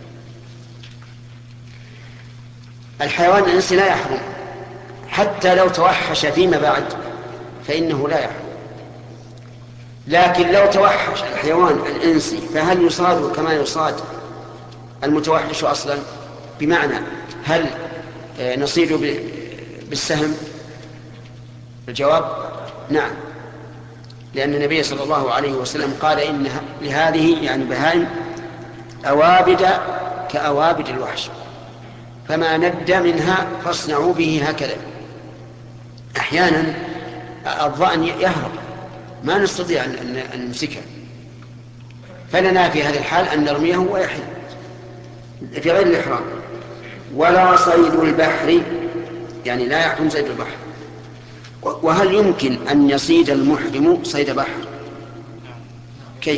الحيوان الإنسي لا يحرم حتى لو توحش فيما بعد فإنه لا يحرم. لكن لو توحش الحيوان الإنسي فهل يصاد كما يصاد المتوحش أصلا؟ بمعنى هل نصيد بالسهم؟ الجواب نعم، لأن النبي صلى الله عليه وسلم قال إن لهذه يعني بهائم أوابد كأوابد الوحش، فما ند منها فاصنعوا به هكذا. أحيانا الظأن يهرب ما نستطيع أن نمسكه، فلنا في هذا الحال أن نرميه ويحل في غير الإحرام. ولا صيد البحر يعني لا يحرم صيد البحر. وهل يمكن أن يصيد المحرم صيد بحر؟ كيف؟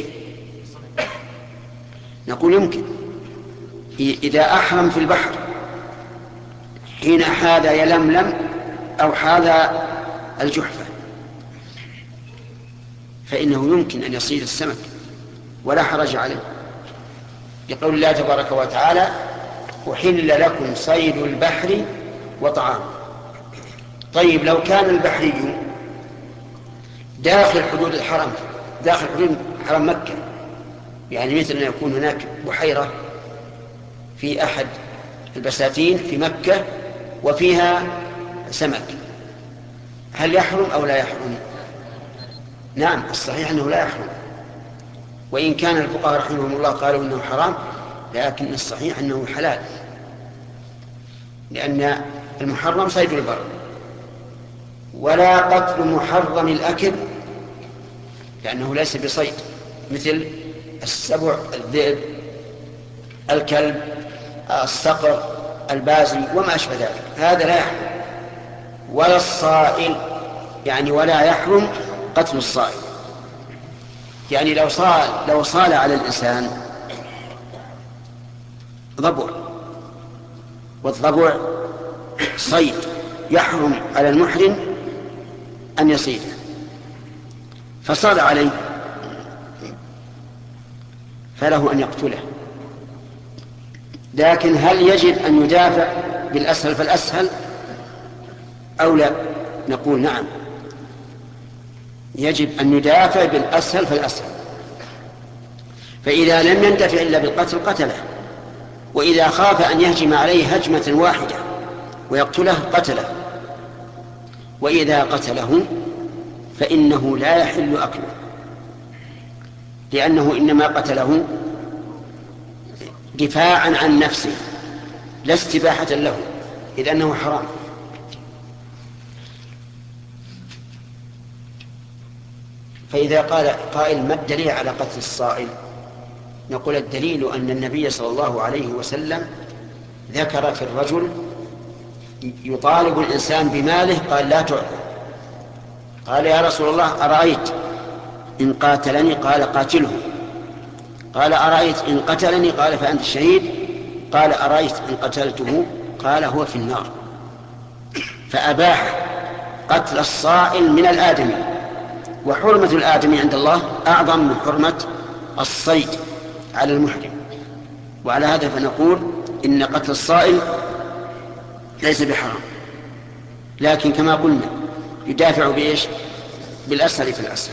نقول يمكن إذا أحرم في البحر حين حاذ يلملم أو حاذ الجحفة فإنه يمكن أن يصيد السمك ولا حرج عليه، لقول الله تبارك وتعالى: أحل لكم صيد البحر وطعام. طيب لو كان البحري داخل حدود الحرم، داخل حدود حرم مكة، يعني مثل أن يكون هناك بحيرة في أحد البساتين في مكة وفيها سمك، هل يحرم أو لا يحرم؟ نعم الصحيح أنه لا يحرم، وإن كان الفقهاء رحمهم الله قالوا أنه حرام، لكن الصحيح أنه حلال، لأن المحرم صيد البر. ولا قتل محرم الأكل لأنه ليس بصيد، مثل السبع، الذئب، الكلب، الصقر، البازي وما أشبه ذلك، هذا لا يحرم. ولا الصائل يعني ولا يحرم قتل الصائل، يعني لو صال لو صال على الإنسان ضبع، والضبع صيد يحرم على المحرم أن يصيده، فصال عليه فله أن يقتله. لكن هل يجب أن يدافع بالأسهل فالأسهل أو لا؟ نقول نعم، يجب أن يدافع بالأسهل فالأسهل. فإذا لم يندفع إلا بالقتل قتله، وإذا خاف أن يهجم عليه هجمة واحدة ويقتله قتله، وإذا قتله فإنه لا يحل أكله، لأنه إنما قتله دفاعا عن نفسه لا استباحة له، إذ أنه حرام. فإذا قال قائل ما الدليل على قتل الصائل؟ نقول الدليل أن النبي صلى الله عليه وسلم ذكر في الرجل يطالب الإنسان بماله قال لا تعطي. قال يا رسول الله أرأيت إن قاتلني؟ قال قاتله. قال أرأيت إن قتلني؟ قال فأنت الشهيد. قال أرأيت إن قتلته؟ قال هو في النار. فأباح قتل الصائل من الآدمي، وحرمة الآدمي عند الله أعظم من حرمة الصيد على المحرم. وعلى هذا فنقول إن قتل الصائل ليس بحرام، لكن كما قلنا يدافع بإيش؟ بالأسهل في الأسهل.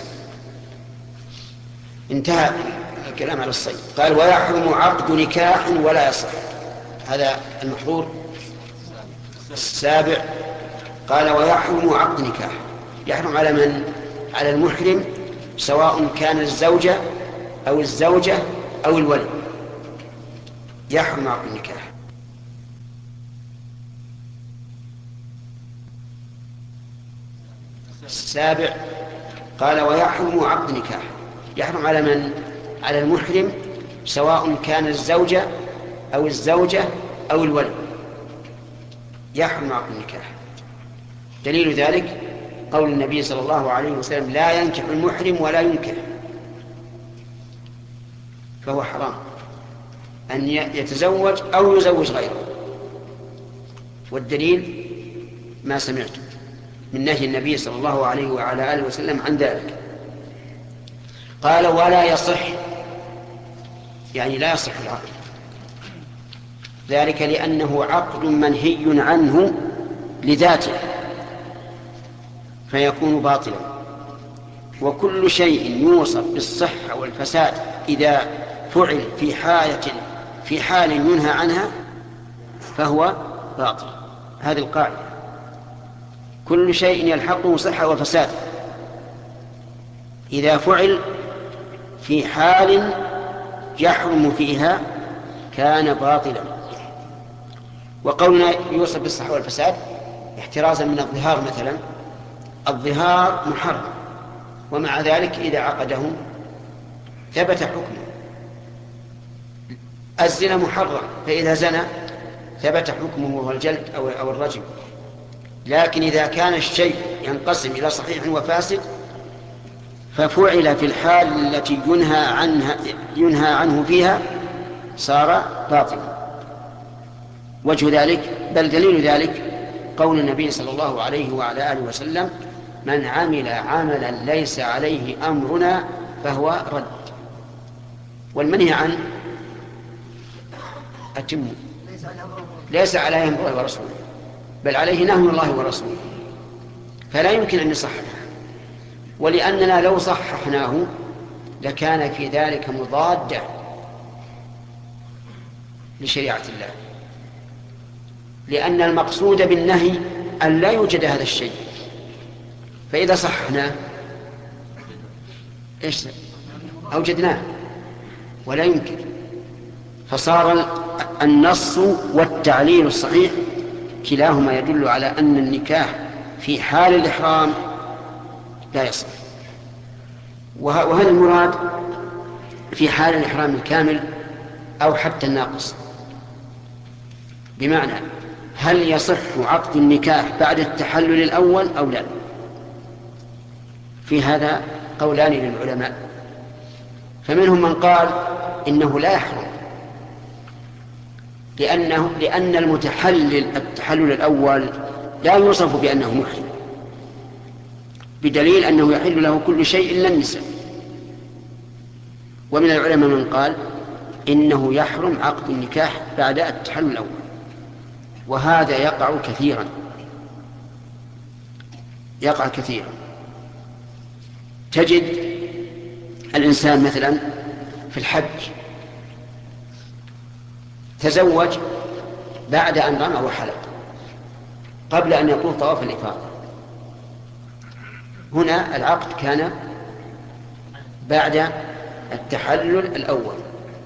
انتهى الكلام على الصيد. قال ويحرم عقد نكاح ولا يصح. هذا المحظور السابع. قال ويحرم عقد نكاح، يحرم على من؟ على المحرم، سواء كان الزوجة أو الزوجة أو الولي، يحرم عقد النكاح. السابع قال ويحرم عقد نكاح، يحرم على من؟ على المحرم، سواء كان الزوجة أو الزوجة أو الولي، يحرم عقد النكاح. دليل ذلك قول النبي صلى الله عليه وسلم لا ينكح المحرم ولا ينكح، فهو حرام أن يتزوج أو يزوج غيره. والدليل ما سمعته من نهي النبي صلى الله عليه وعلى آله وسلم عن ذلك. قال ولا يصح، يعني لا يصح العقد، ذلك لأنه عقد منهي عنه لذاته فيكون باطلا. وكل شيء يوصف بالصحة والفساد إذا فعل في حالة في حال ينهى عنها فهو باطل. هذه القاعدة، كل شيء يلحقه صحة وفساد إذا فعل في حال يحرم فيها كان باطلا. وقولنا يوصف بالصحة والفساد احترازا من الظهار مثلا، الظهار محرم ومع ذلك إذا عقده ثبت حكمه. الزنا محرم فإذا زنى ثبت حكمه وهو الجلد أو الرجم. لكن إذا كان الشيء ينقسم إلى صحيح وفاسد ففعل في الحال التي ينهى عنها ينهى عنه فيها صار باطلا. وجه ذلك بل دليل ذلك قول النبي صلى الله عليه وعلى آله وسلم من عمل عملا ليس عليه أمرنا فهو رد. والمنهي عن أتم ليس عليه أمر الله ورسوله بل عليه نهي الله ورسوله، فلا يمكن أن نصححه. ولأننا لو صححناه لكان في ذلك مضادة لشريعة الله، لأن المقصود بالنهي أن لا يوجد هذا الشيء، فإذا صححناه إيش أوجدناه ولا يمكن. فصار النص والتعليل الصحيح كلاهما يدل على أن النكاح في حال الإحرام لا يصح. وهذا المراد في حال الإحرام الكامل أو حتى الناقص. بمعنى هل يصح عقد النكاح بعد التحلل الأول أو لا؟ في هذا قولان للعلماء، فمنهم من قال إنه لا يحرم لأنه لأن المتحلل التحلل الأول لا يوصف بأنه محرم، بدليل أنه يحل له كل شيء إلا النساء. ومن العلماء من قال إنه يحرم عقد النكاح بعد التحلل الأول، وهذا يقع كثيرا يقع كثيرا تجد الإنسان مثلا في الحج تزوج بعد أن رمى وحلق قبل أن يقول طواف الإفاضة. هنا العقد كان بعد التحلل الأول،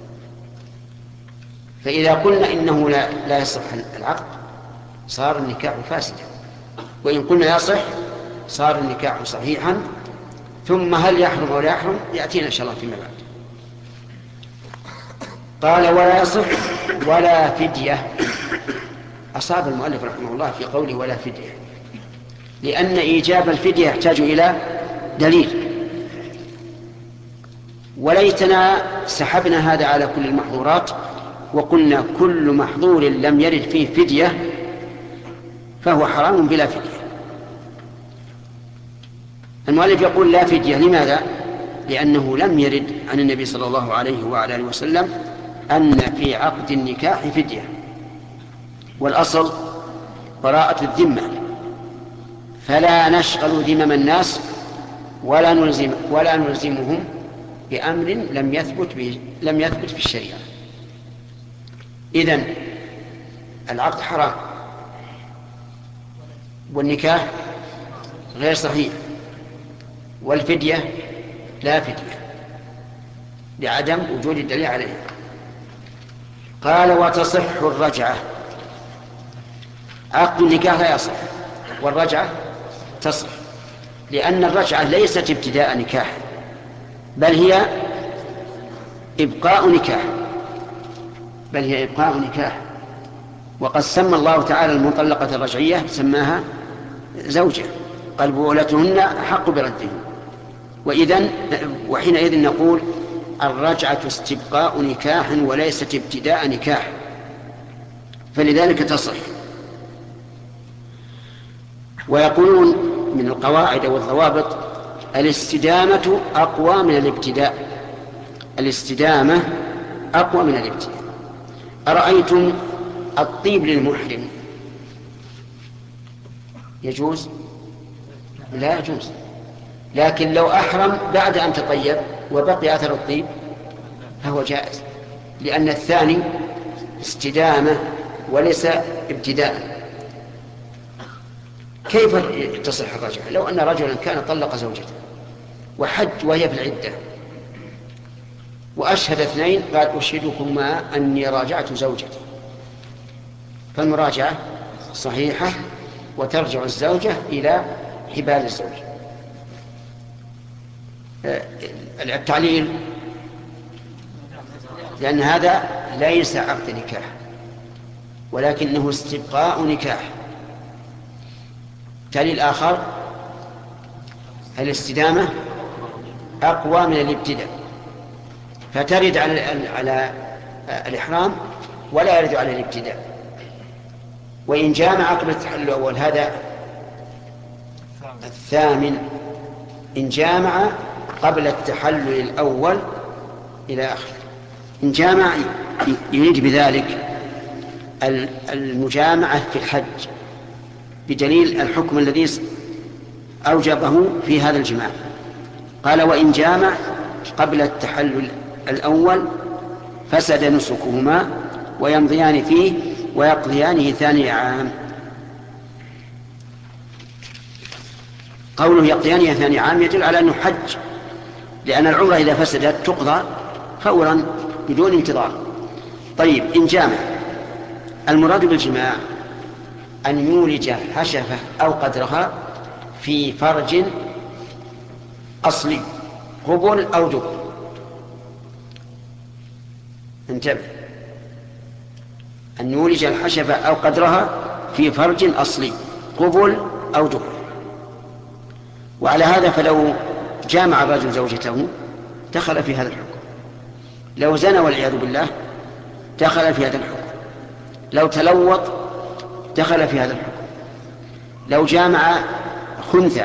فإذا قلنا إنه لا, لا يصح العقد صار النكاح فاسدا، وإن قلنا يصح صار النكاح صحيحا ثم هل يحرم أو لا يحرم يأتينا إن شاء الله فيما بعد. قال ولا يصح ولا فدية. أصاب المؤلف رحمه الله في قوله ولا فدية، لأن إيجاب الفدية يحتاج إلى دليل، وليتنا سحبنا هذا على كل المحظورات وقلنا كل محظور لم يرد فيه فدية فهو حرام بلا فدية. المؤلف يقول لا فدية، لماذا؟ لأنه لم يرد عن النبي صلى الله عليه وعلى آله وسلم أن في عقد النكاح فدية، والأصل براءة الذمة، فلا نشغل ذمم الناس ولا نلزم ولا نلزمهم بأمر لم يثبت به لم يثبت في الشريعة. إذن العقد حرام والنكاح غير صحيح، والفدية لا فدية لعدم وجود الدليل عليه. قال وتصح الرجعة. عقد النكاح لا يصح والرجعة تصح، لأن الرجعة ليست ابتداء نكاح بل هي إبقاء نكاح بل هي إبقاء نكاح وقد سمى الله تعالى المطلقة الرجعية سماها زوجة، قال بؤلتهن أحق بردهن. وإذن وحينئذ نقول الرجعة استبقاء نكاح وليست ابتداء نكاح، فلذلك تصح. ويقولون من القواعد والضوابط الاستدامة أقوى من الابتداء. الاستدامة أقوى من الابتداء. أرأيتم الطيب للمحرم يجوز؟ لا يجوز. لكن لو أحرم بعد أن تطيب وبقي أثر الطيب فهو جائز، لأن الثاني استدامة وليس ابتداء. كيف تصح الرجعة؟ لو أن رجلا كان طلق زوجته وحج وهي في العدة وأشهد اثنين قال أشهدكما أني راجعت زوجتي، فالمراجعة صحيحة وترجع الزوجة إلى حبال الزوج. التعليل لأن هذا ليس عقد نكاح ولكنه استبقاء نكاح. تعليل آخر الاستدامة أقوى من الابتداء، فترد على على الإحرام ولا يرد على الابتداء. وإن جامع قبل التحلل الأول هذا الثامن، إن جامع قبل التحلل الأول إلى آخر. إن جامع يريد بذلك المجامعة في الحج بدليل الحكم الذي أوجبه في هذا الجماع. قال وإن جامع قبل التحلل الأول فسد نسكهما ويمضيان فيه ويقضيانه ثاني عام. قوله يقضيانه ثاني عام يدل على أنه حج، لأن العمرة إذا فسدت تقضى فورا بدون انتظار. طيب إن جامع، المراد بالجماع أن يولج حشفة أو قدرها في فرج أصلي قبل أو دبر. انتبه، أن يولج الحشفة أو قدرها في فرج أصلي قبل أو دبر. وعلى هذا فلو جامع الرجل زوجته دخل في هذا الحكم، لو زنى والعياذ بالله دخل في هذا الحكم، لو تلوط دخل في هذا الحكم، لو جامع خنثى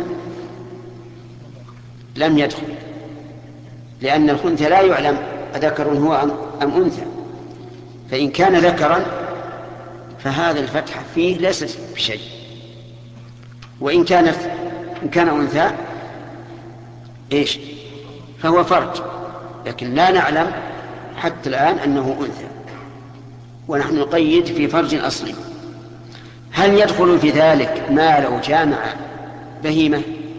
لم يدخل، لأن الخنثى لا يعلم أذكر هو أم أنثى، فإن كان ذكرا فهذا الفتح فيه ليس بشيء، وإن كانت إن كان أنثى إيش فهو فرج، لكن لا نعلم حتى الآن أنه أنثى، ونحن نقيد في فرج أصلي. هل يدخل في ذلك ما لو جامع بهيمة؟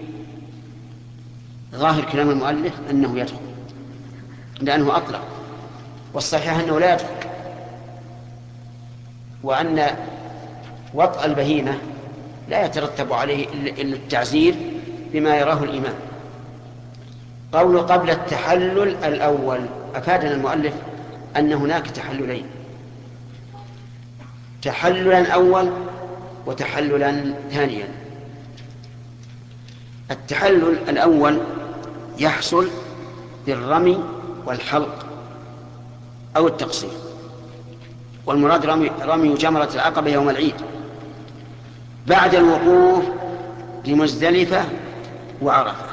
ظاهر كلام المؤلف أنه يدخل لأنه أطلق، والصحيح أنه لا يدخل، وأن وطأ البهيمة لا يترتب عليه إلا التعزير بما يراه الإمام. قوله قبل التحلل الأول أفادنا المؤلف أن هناك تحللين، تحللا أول وتحللا ثانيا. التحلل الأول يحصل بالرمي والحلق أو التقصير، والمراد رمي, رمي جمرة العقبة يوم العيد بعد الوقوف بمزدلفة وعرفة.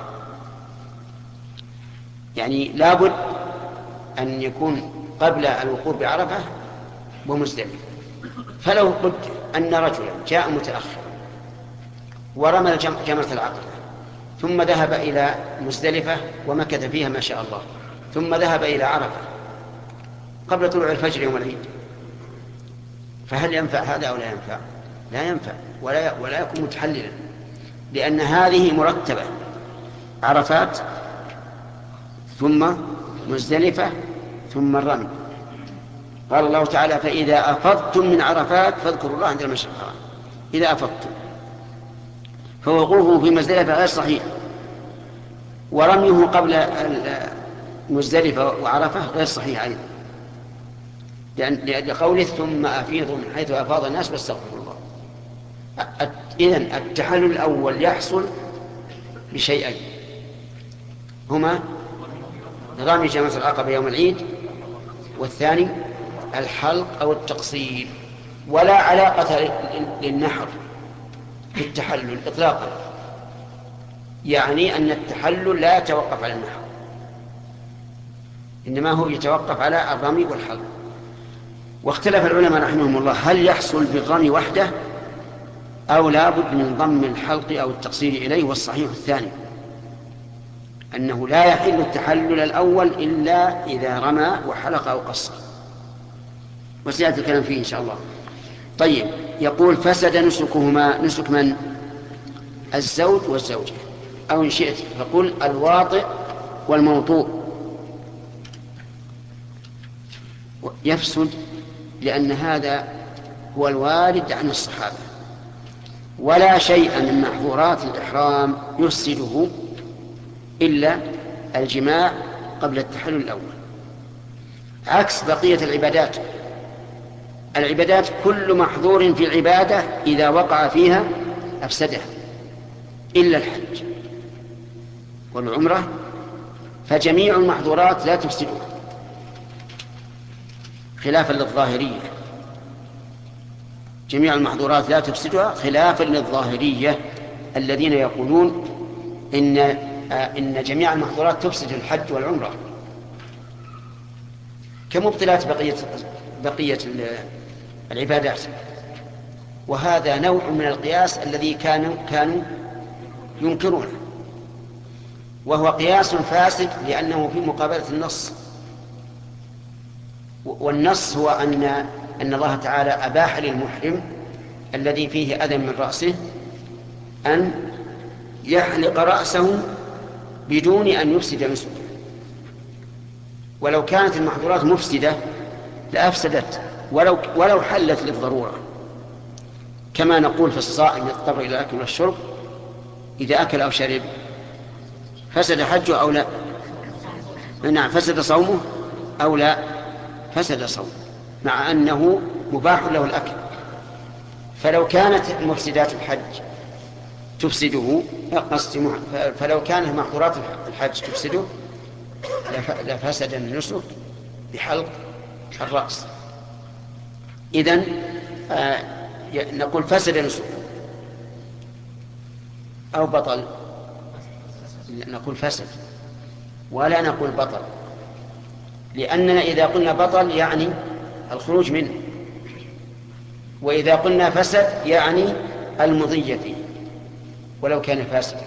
يعني لابد أن يكون قبل الوقوف بعرفة ومزدلفة. فلو قلت أن رجلا جاء متأخر ورمى جمرة العقبة ثم ذهب إلى مزدلفة ومكث فيها ما شاء الله، ثم ذهب إلى عرفة قبل طلوع الفجر يوم العيد، فهل ينفع هذا أو لا ينفع؟ لا ينفع، ولا ولا يكون متحللا، لأن هذه مرتبة: عرفات ثم مزدلفة ثم الرمي. قال الله تعالى: فإذا أفضتم من عرفات فاذكروا الله عند المشعر الحرام. إذا أفضتم، فوقوفه في مزدلفة غير صحيح، ورميه قبل مزدلفة وعرفة غير صحيح أيضا، لأن قوله ثم أفيضوا من حيث أفاض الناس واستغفروا الله. إذن التحلل الأول يحصل بشيئين هما رمي جمرة العقبة يوم العيد، والثاني الحلق أو التقصير، ولا علاقة للنحر في التحلل إطلاقا، يعني أن التحلل لا يتوقف على النحر، إنما هو يتوقف على الرمي والحلق. واختلف العلماء رحمهم الله هل يحصل بالرمي وحده أو لا بد من ضم الحلق أو التقصير إليه، والصحيح الثاني، أنه لا يحل التحلل الأول إلا إذا رمى وحلق أو قصر، وسيأتي الكلام فيه إن شاء الله. طيب، يقول: فسد نسكهما. نسك من؟ الزوج والزوجة، أو إن شئت فقل الواطئ والموطوء. يفسد لأن هذا هو الوارد عن الصحابة، ولا شيء من محظورات الإحرام يفسده إلا الجماع قبل التحلل الأول، عكس بقية العبادات. العبادات كل محظور في العبادة إذا وقع فيها أفسدها إلا الحج والعمرة، فجميع المحظورات لا تفسدها، خلافا للظاهرية. جميع المحظورات لا تفسدها خلافا للظاهرية الذين يقولون إن إن جميع المحظورات تفسد الحج والعمرة كمبطلات بقية بقية العبادات. وهذا نوع من القياس الذي كانوا كانوا ينكرونه، وهو قياس فاسد لأنه في مقابلة النص، والنص هو أن أن الله تعالى أباح للمحرم الذي فيه أذى من رأسه أن يحلق رأسه بدون أن يفسد نسكه. ولو كانت المحظورات مفسدة لأفسدت ولو ولو حلت للضرورة، كما نقول في الصائم يضطر إلى الأكل والشرب، إذا أكل أو شرب فسد حجه أو لا؟ نعم، فسد صومه أو لا؟ فسد صومه، مع أنه مباح له الأكل. فلو كانت مفسدات الحج تفسده، فلو كانت محظورات الحج تفسده لفسد النسك بحلق الرأس. إذن آه نقول فسد نسك أو بطل، نقول فسد ولا نقول بطل، لأننا إذا قلنا بطل يعني الخروج منه، وإذا قلنا فسد يعني المضي فيه ولو كان فاسدا.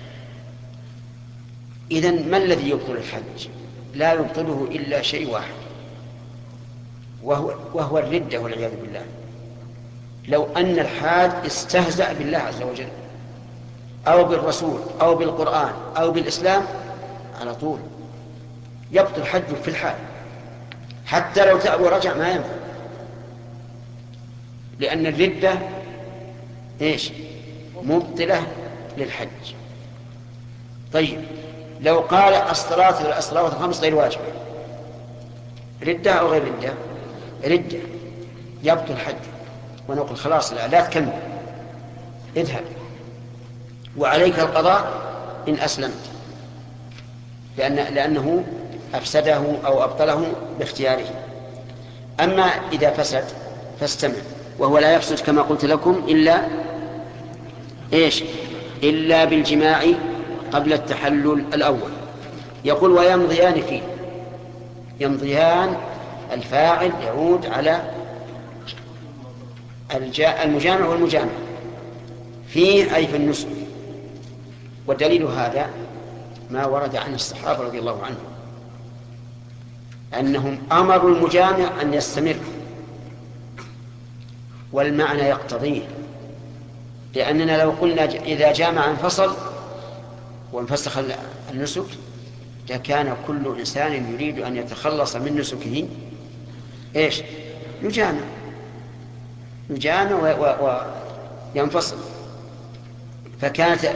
إذن ما الذي يبطل الحج؟ لا يبطله إلا شيء واحد، وهو, وهو الردة والعياذ بالله. لو أن الحاج استهزأ بالله عز وجل أو بالرسول أو بالقرآن أو بالإسلام على طول يبطل حجه في الحال، حتى لو تاب ورجع ما ينفع، لأن الردة إيش؟ مبطلة للحج. طيب، لو قال الصلاة الصلوات الخمس غير واجبة، ردة أو غير ردة؟ ردة، يبطل الحج، ونقول خلاص لا, لا تكمل، اذهب وعليك القضاء إن أسلمت، لأن لأنه أفسده أو أبطله باختياره. أما إذا فسد فاستمع، وهو لا يفسد كما قلت لكم إلا إيش؟ إلا بالجماع قبل التحلل الأول. يقول ويمضيان فيه، يمضيان الفاعل يعود على المجامع والمجامع فيه أي في النسك. والدليل هذا ما ورد عن الصحابة رضي الله عنهم أنهم أمروا المجامع أن يستمر، والمعنى يقتضيه، لأننا لو قلنا إذا جامع انفصل وانفسخ النسك لكان كل إنسان يريد أن يتخلص من نسكه إيش؟ يجامع يجامع وينفصل. فكانت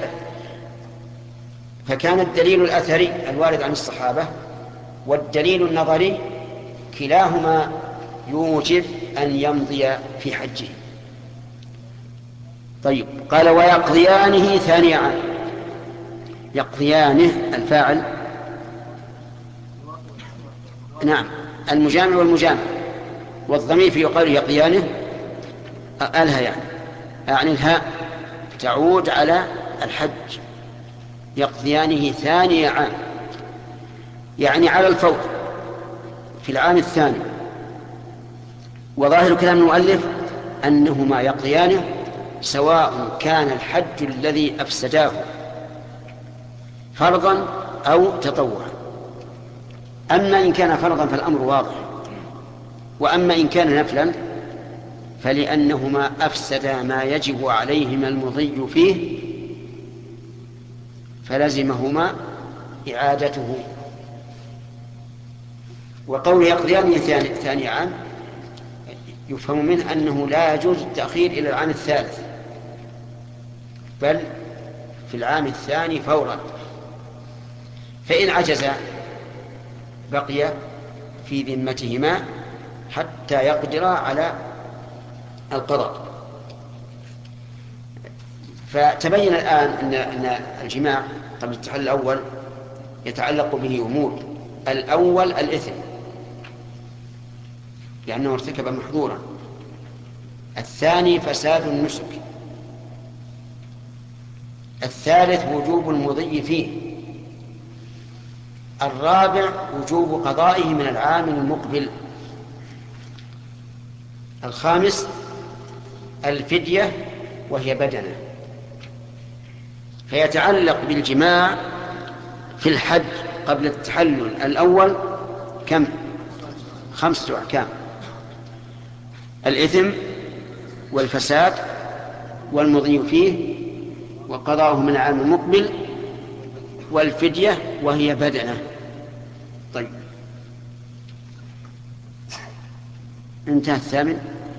فكان الدليل الأثري الوارد عن الصحابة والدليل النظري كلاهما يوجب أن يمضي في حجه. طيب، قال ويقضيانه ثاني عام. يقضيانه الفاعل نعم المجامع والمجامع، والضمير في يقال يقضيانه ألها يعني يعني الهاء تعود على الحج. يقضيانه ثاني عام يعني على الفور في العام الثاني. وظاهر كلام المؤلف أنهما يقضيانه سواء كان الحج الذي أفسداه فرضا أو تطوعا. أما إن كان فرضا فالأمر واضح، وأما إن كان نفلا فلأنهما أفسدا ما يجب عليهما المضي فيه فلزمهما إعادته. وقول يقضيان ثاني, ثاني عام يفهم منه أنه لا يجوز التأخير إلى العام الثالث، بل في العام الثاني فورا. فإن عجز بقي في ذمتهما حتى يقدر على القضاء. فتبين الآن أن أن الجماع قبل التحلل الأول يتعلق به أمور. الأول الإثم لأنه ارتكب محظورا، الثاني فساد النسك، الثالث وجوب المضي فيه، الرابع وجوب قضائه من العام المقبل، الخامس الفدية وهي بدنة. فيتعلق بالجماع في الحج قبل التحلل الأول كم؟ خمسة أحكام: الإثم والفساد والمضي فيه وقضاؤه من العام المقبل والفدية وهي بدنة. طيب، انتهى الثامن،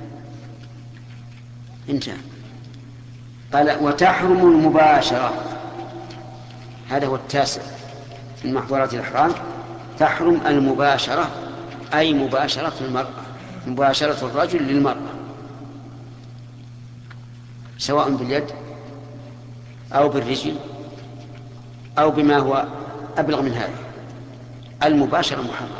انتهى. قال وتحرم المباشرة، هذا هو التاسع من محظورات الإحرام. تحرم المباشرة أي مباشرة المرأة، مباشرة الرجل للمرأة سواء باليد أو بالرجل أو بما هو أبلغ من هذا. المباشرة محرمة.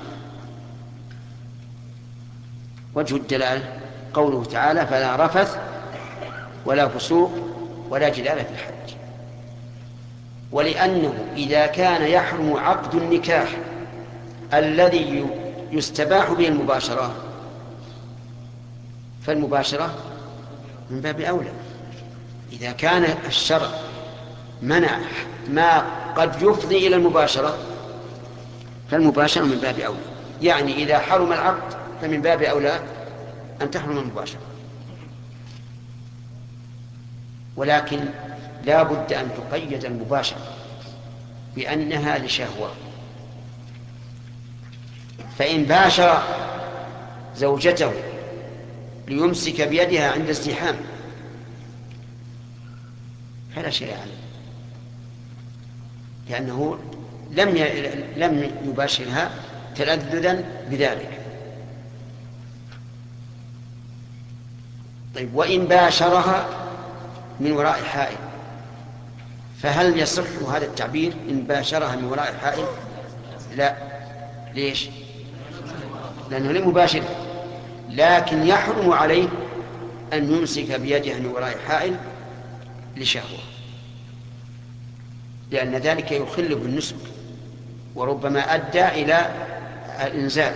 وجه الدلالة قوله تعالى فلا رفث ولا فسوق ولا جدال في الحج. ولأنه إذا كان يحرم عقد النكاح الذي يستباح به المباشرة فالمباشرة من باب أولى. إذا كان الشرع منع ما قد يفضي إلى المباشرة فالمباشرة من باب أولى. يعني إذا حرم العقد فمن باب أولى أن تحرم المباشرة. ولكن لا بد أن تقيد المباشرة بأنها لشهوة. فإن باشر زوجته ليمسك بيدها عند ازدحام فلا شيء عليه، لأنه لم ي... لم يباشرها تلذذا بذلك. طيب وإن باشرها من وراء حائل فهل يصح هذا التعبير إن باشرها من وراء حائل؟ لا. ليش؟ لأنه لم يباشر، لكن يحرم عليه أن يمسك بيده من وراء حائل لشهوة، لأن ذلك يخل بالنسك وربما أدى إلى الإنزال.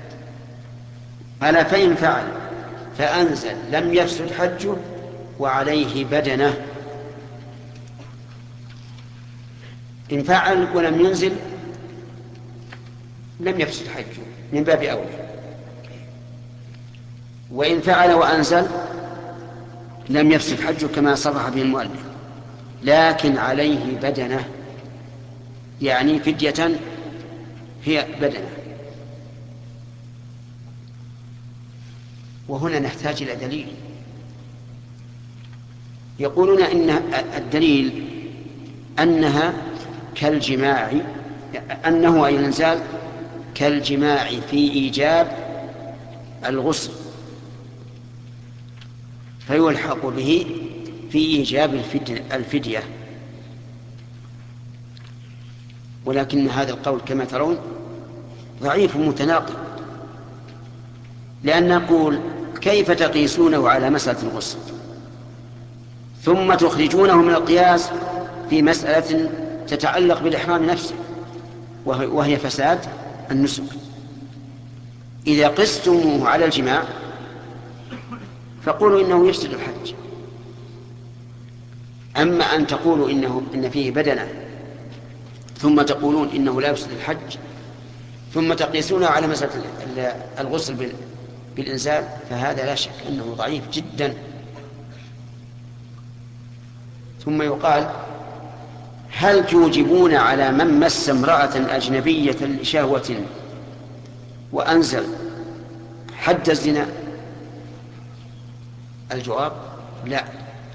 ألا فإن فعل فأنزل لم يفسد حجه وعليه بدنه. إن فعل ولم ينزل لم يفسد حجه من باب أولى، وإن فعل وأنزل لم يفسد حجه كما صرح به المؤلف، لكن عليه بدنه، يعني فدية هي بدنه. وهنا نحتاج إلى دليل. يقولون إن الدليل أنها كالجماع، أنه أي الإنزال كالجماع في إيجاب الغسل، فيلحق به في إيجاب الفدية. ولكن هذا القول كما ترون ضعيف متناقض، لأن نقول كيف تقيسونه على مسألة الغسل ثم تخرجونه من القياس في مسألة تتعلق بالإحرام نفسه وهي فساد النسك؟ إذا قستموه على الجماع فقولوا إنه يفسد الحج. أما أن تقولوا إنه إن فيه بدنة ثم تقولون إنه لا يفسد الحج ثم تقيسونه على مسألة الغسل بالإنزال، فهذا لا شك أنه ضعيف جدا. ثم يقال هل توجبون على من مس امرأة أجنبية لشهوة وأنزل حد الزنا؟ الجواب لا.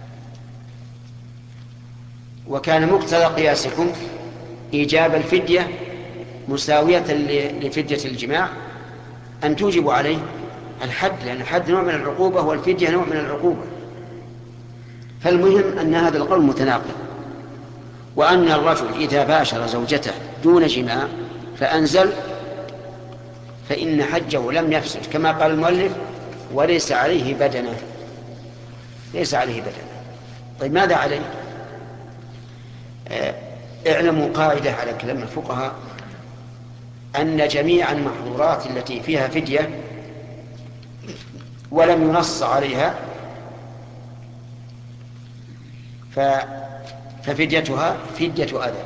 وكان مقتضى قياسكم إيجاب الفدية مساوية لفدية الجماع أن توجب عليه الحد، لأن الحد نوع من العقوبة والفدية نوع من العقوبة. فالمهم أن هذا القول متناقض، وأن الرجل إذا باشر زوجته دون جماع فأنزل فإن حجه لم يفسد كما قال المؤلف وليس عليه بدنه، ليس عليه بدنه. طيب ماذا عليه؟ اعلموا قاعدة على كلام الفقهاء أن جميع المحظورات التي فيها فدية ولم ينص عليها ففديتها فدية أذى.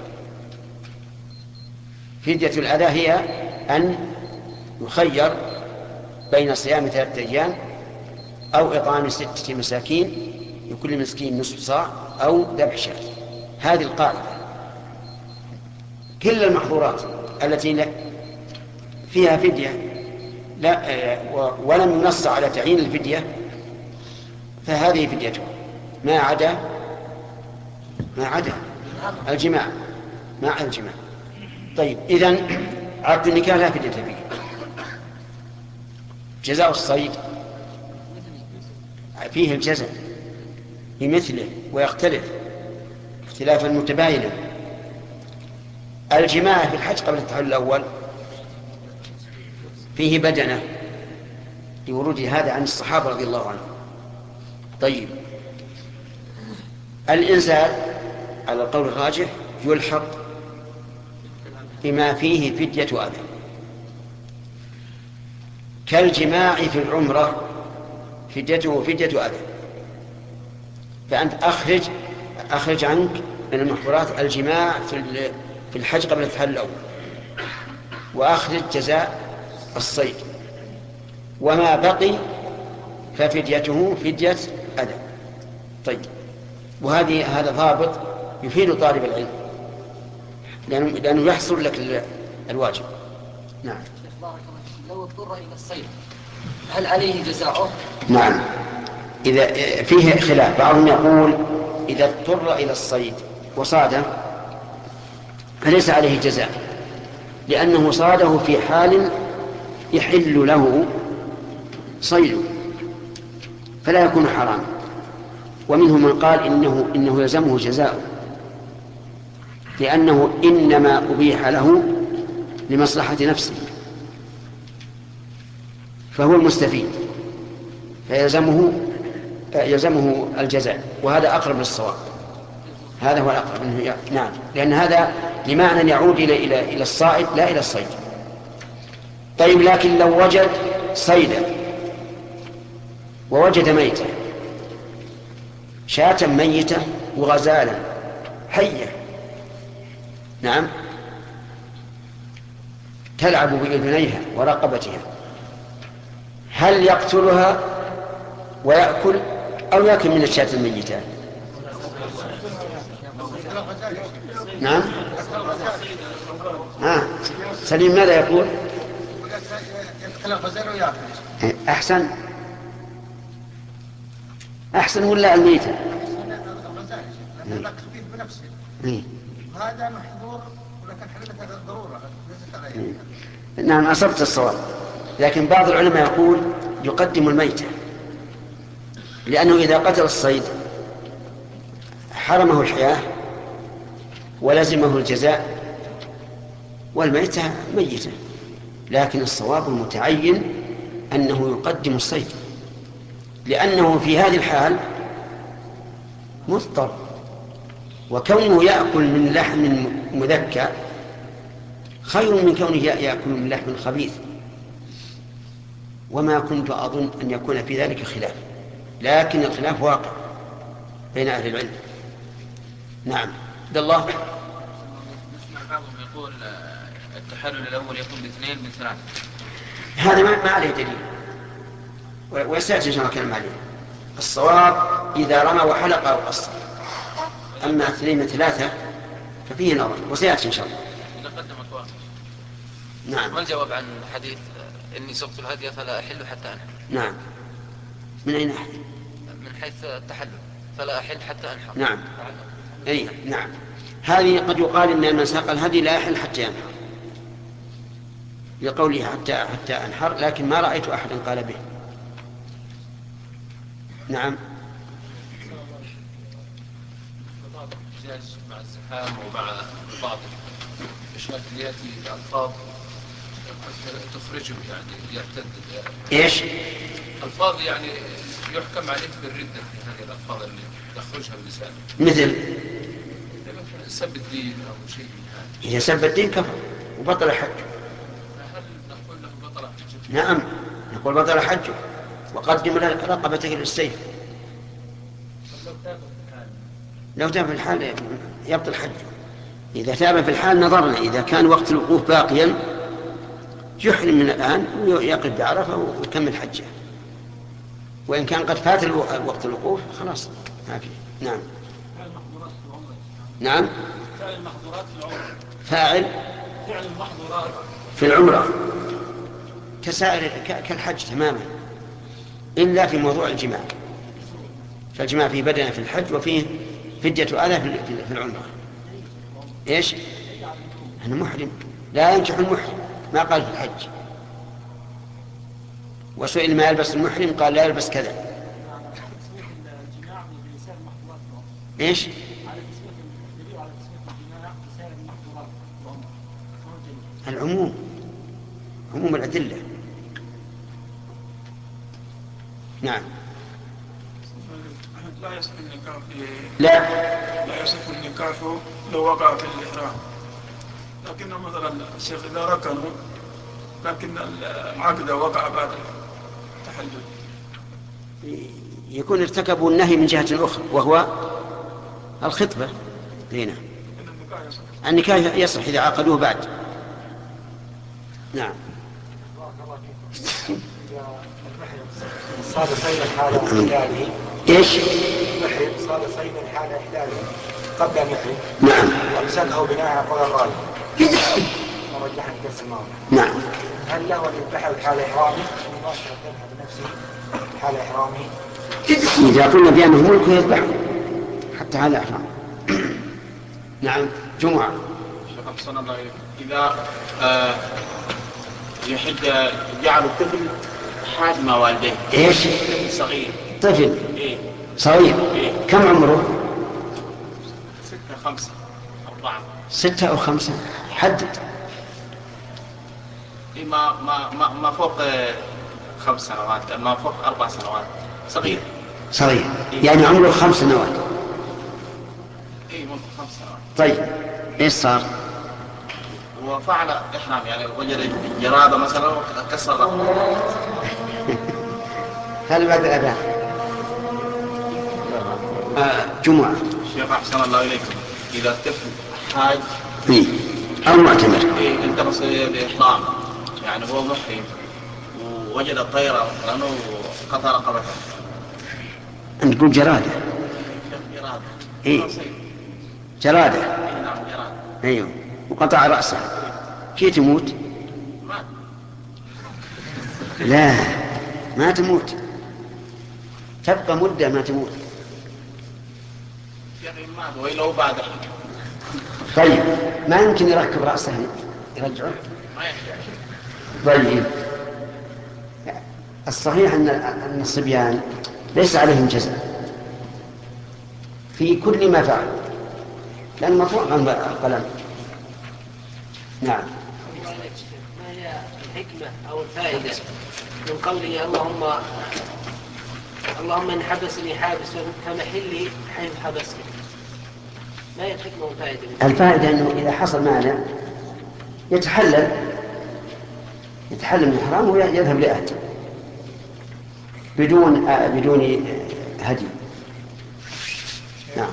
فدية الأذى هي أن يخير بين صيام ثلاثة أيام أو إطعام ستة مساكين لكل مسكين نصف صاع أو ذبح شاة. هذه القاعدة. كل المحظورات التي فيها فدية لا ولم ينص على تعيين الفدية فهذه فديتها، ما عدا ما عدا الجماع، ما عدا الجماع. طيب إذن عقد النكاح لا فدية فيه. جزاء الصيد فيه الجزاء بمثله ويختلف اختلافا متباينا. الجماع في الحج قبل التحلل الأول فيه بدنة لورود هذا عن الصحابة رضي الله عنهم. طيب الإنزال على القول الراجح يلحق بما فيه فدية أذى، كالجماع في العمرة فديته فدية أذى. فأنت أخرج أخرج عنك من المحظورات الجماع في الحج قبل التحلل الأول، وأخرج جزاء الصيد، وما بقي ففديته فدية أذى. طيب وهذه هذا ضابط يفيد طالب العلم لأنه, لأنه يحصل لك الواجب. نعم.
لو اضطر إلى الصيد هل عليه جزاؤه؟
نعم. إذا فيه خلاف، بعضهم يقول إذا اضطر إلى الصيد وصاد فليس عليه جزاء، لأنه صاده في حال يحل له صيده فلا يكون حراما. ومنهم من قال إنه, إنه يلزمه جزاء، لأنه إنما أبيح له لمصلحة نفسه فهو المستفيد، فيلزمه يلزمه الجزاء، وهذا أقرب للصواب. هذا هو الأقرب منه. نعم، لأن هذا لمعنى يعود إلى إلى إلى الصائد لا إلى الصيد. طيب، لكن لو وجد صيدا ووجد ميتا، شاة ميتة وغزالا حية، نعم، تلعب بأذنيها ورقبتها، هل يقتلها ويأكل أو يأكل من الشاة الميتة؟ نعم. آه. سليم ماذا يقول؟ أحسن أحسن ولا الميتة؟
هذا محظور ولكن حلمة الضرورة.
نعم، أصبت الصواب، لكن بعض العلماء يقول يقدم الميتة، لأنه إذا قتل الصيد حرمه الحياة ولزمه الجزاء، والميتة ميتة. لكن الصواب المتعين أنه يقدم الصيد، لأنه في هذه الحال مضطر، وكونه يأكل من لحم مذكى خير من كونه يأكل من لحم خبيث. وما كنت أظن أن يكون في ذلك خلاف، لكن الخلاف واقع بين أهل العلم. نعم. عبد الله.
نسمع بعضهم يقول التحلل الأول يكون باثنين من ثلاثة.
هذا ما عليه دليل، وسيأتي إن شاء الله كلام عليه. الصواب إذا رمى وحلق أو قصر، أما اثنين من ثلاثة ففيه نظر، وسيأتي إن شاء الله.
إذا قدمت واحد.
نعم.
ما الجواب عن حديث إني سقت الهدي فلا أحل حتى أنحر؟
نعم. من أين أحل؟
من حيث التحلل، فلا أحل حتى أنحر.
نعم. أي نعم. هذه قد يقال إن من ساق الهدي لا يحل حتى ينحر، لقوله حتى حتى أنحر، لكن ما رأيت أحدا قال به. نعم.
مع الزحام ومع بعض الاشياء اللي ياتي الفاظ تخرجه يعني يرتد.
ايش؟
الفاظ يعني يحكم عليه بالرده في هذه الالفاظ اللي يخرجها اللسان،
مثل
سب الدين او شيء من هذا.
اذا سب الدين كفر وبطل حجه.
هل نقول له بطل حجه؟
نعم، نقول بطل حجه وقدم رقبته للسيف. لو تاب في الحال يبطل حجه. إذا تاب في الحال نظرنا، إذا كان وقت الوقوف باقيا يحرم من الآن ويقف بعرفة ويكمل حجه، وإن كان قد فات وقت الوقوف خلاص ما في. نعم. نعم.
فعل المحظورات في العمرة.
فاعل
فعل المحظورات
في العمرة كسائر كالحج تماما، إلا في موضوع الجماع، فالجماع فيه بدنة في الحج وفيه فدية أذى في العمرة. إيش؟ أنا محرم، لا ينكح المحرم، ما قال في الحج. وسئل ما يلبس المحرم قال لا يلبس كذا. إيش؟ العموم، عموم الأدلة. نعم.
لا يصح النكاح في
لا
لا يصح النكاح لو وقع في الإحرام، لكن مثلا الشيخ إذا ركنوا لكن العقد وقع بعد التحلل
يكون ارتكبوا النهي من جهة أخرى وهو الخطبة. هنا النكاح يصح إذا عقدوه بعد. نعم.
صار صيدا حال إحلاله.
إيش؟
المحرم صار صيدا حال إحلاله قبل أن يحرم.
نعم.
وأمسكه بناء على قول الغالب. ورجح الدرس الماضي.
نعم.
هل له أن يذبحه حال إحرامه ومباشرة يذبح بنفسه حال إحرامه؟
إذا قلنا بأنه ملك يذبحه حتى على إحرام. نعم. جمعة.
أحسن الله إليك. إذا آه يحد جعل الطفل حاجم والديه.
إيش؟
صغير.
طفل.
إيه.
صغير.
إيه.
كم عمره؟
ستة خمسة أربعة.
ستة أو خمسة. حدد.
إيه ما ما ما ما فوق خمس سنوات، ما فوق أربع سنوات. صغير.
صغير. إيه. يعني عمره خمس سنوات.
إيه ممكن خمس سنوات.
طيب إيش صار؟
وفعل إحرام، يعني وجد جرادة مثلا وكسر رأسه.
هل بعد الأذان؟ آه جمعة.
شيخ أحسن الله إليكم، إذا الطفل حاج
إيه أو معتمر.
إيه التمس بإحرام، يعني هو محرم ووجد الطيرة لأنه قطع رقبته.
أنت تقول جرادة.
جرادة.
إيه جرادة.
إيه نعم جرادة.
أيوه وقطع رأسه. كيف تموت؟
مات.
لا ما تموت، تبقى مدة ما تموت.
يعني مات وإلا هو بعد.
طيب ما يمكن يركب رأسه يرجعه؟
ما يحتاج.
طيب الصحيح أن أن الصبيان ليس عليهم جزاء في كل ما فعل، لأن مرفوع عن القلم. نعم.
ما هي الحكمة أو الفائدة من قوله اللهم اللهم إن حبسني حابس فمحلي حيث حبسني؟ ما هي الحكمة والفائدة؟
الفائدة أنه إذا حصل مانع يتحلل يتحلل من الحرام ويذهب لأهله بدون آه بدون هدي. نعم.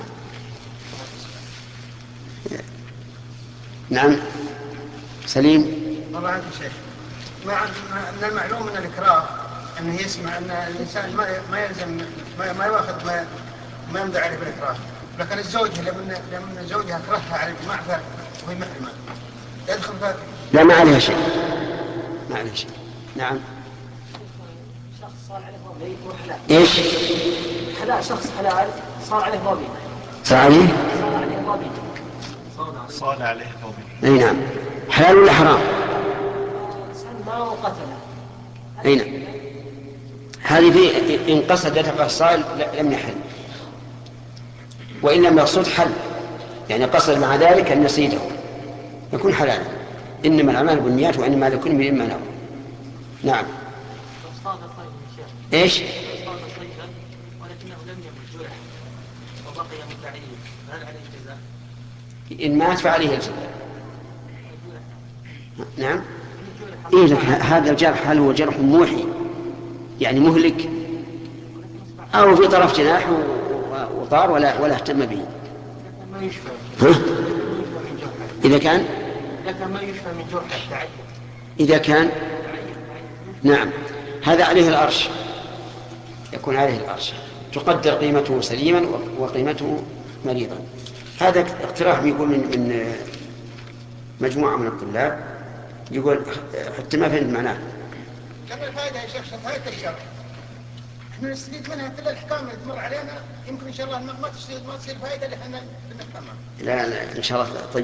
نعم سليم.
والله عنك شيخ، مع أن المعلوم من الإكراه أنه يسمع أن الإنسان ما ما يلزم ما ما يأخذ ما ما يمدع عليه بالإكراه، لكن الزوجة لمن لمن زوجها أكرهها على المعفى وهي محرمة يدخل فيها.
لا ما عليها شيء، ما عليها شيء. نعم.
شخص صار عليه ضبي وحلال.
إيش؟
حلال، شخص حلال صار عليه ضبي.
صار عليه؟
صار عليه ضبي.
صار عليه ضبي.
أي نعم. حلال ولا حرام؟
سمى وقتله.
أي نعم. هذه في إن قصد دفع الصائل لم يحل، وإن لم يقصد حل، يعني قصد مع ذلك أن يصيده يكون حلالا. إنما الأعمال بالنيات وإنما لكل امرئ ما نوى. نعم. إيش؟
ولكنه لم يكن جرح وبقي متعين، هل عليه جزاء؟
إن مات فعليه الجزاء. نعم. إيه لك هذا الجرح هل هو جرح موحي يعني مهلك أو في طرف جناح وطار ولا ولا اهتم به؟
ما يشفى.
ها؟ إذا كان
لكن ما يشفى من جرح التعين.
إذا كان نعم هذا عليه الأرش، يكون عليه الأرش، تقدر قيمته سليما وقيمته مريضا. هذا اقتراح يقول من, من مجموعة من الطلاب، يقول حتى ما فهمت معناه.
كم الفائدة يا شيخ؟ فائدة الشرع احنا نستفيد منها كل الأحكام اللي تمر علينا، يمكن إن شاء الله ما تصير ما تصير فائدة اللي احنا بنفهمها.
لا لا إن شاء الله. طيب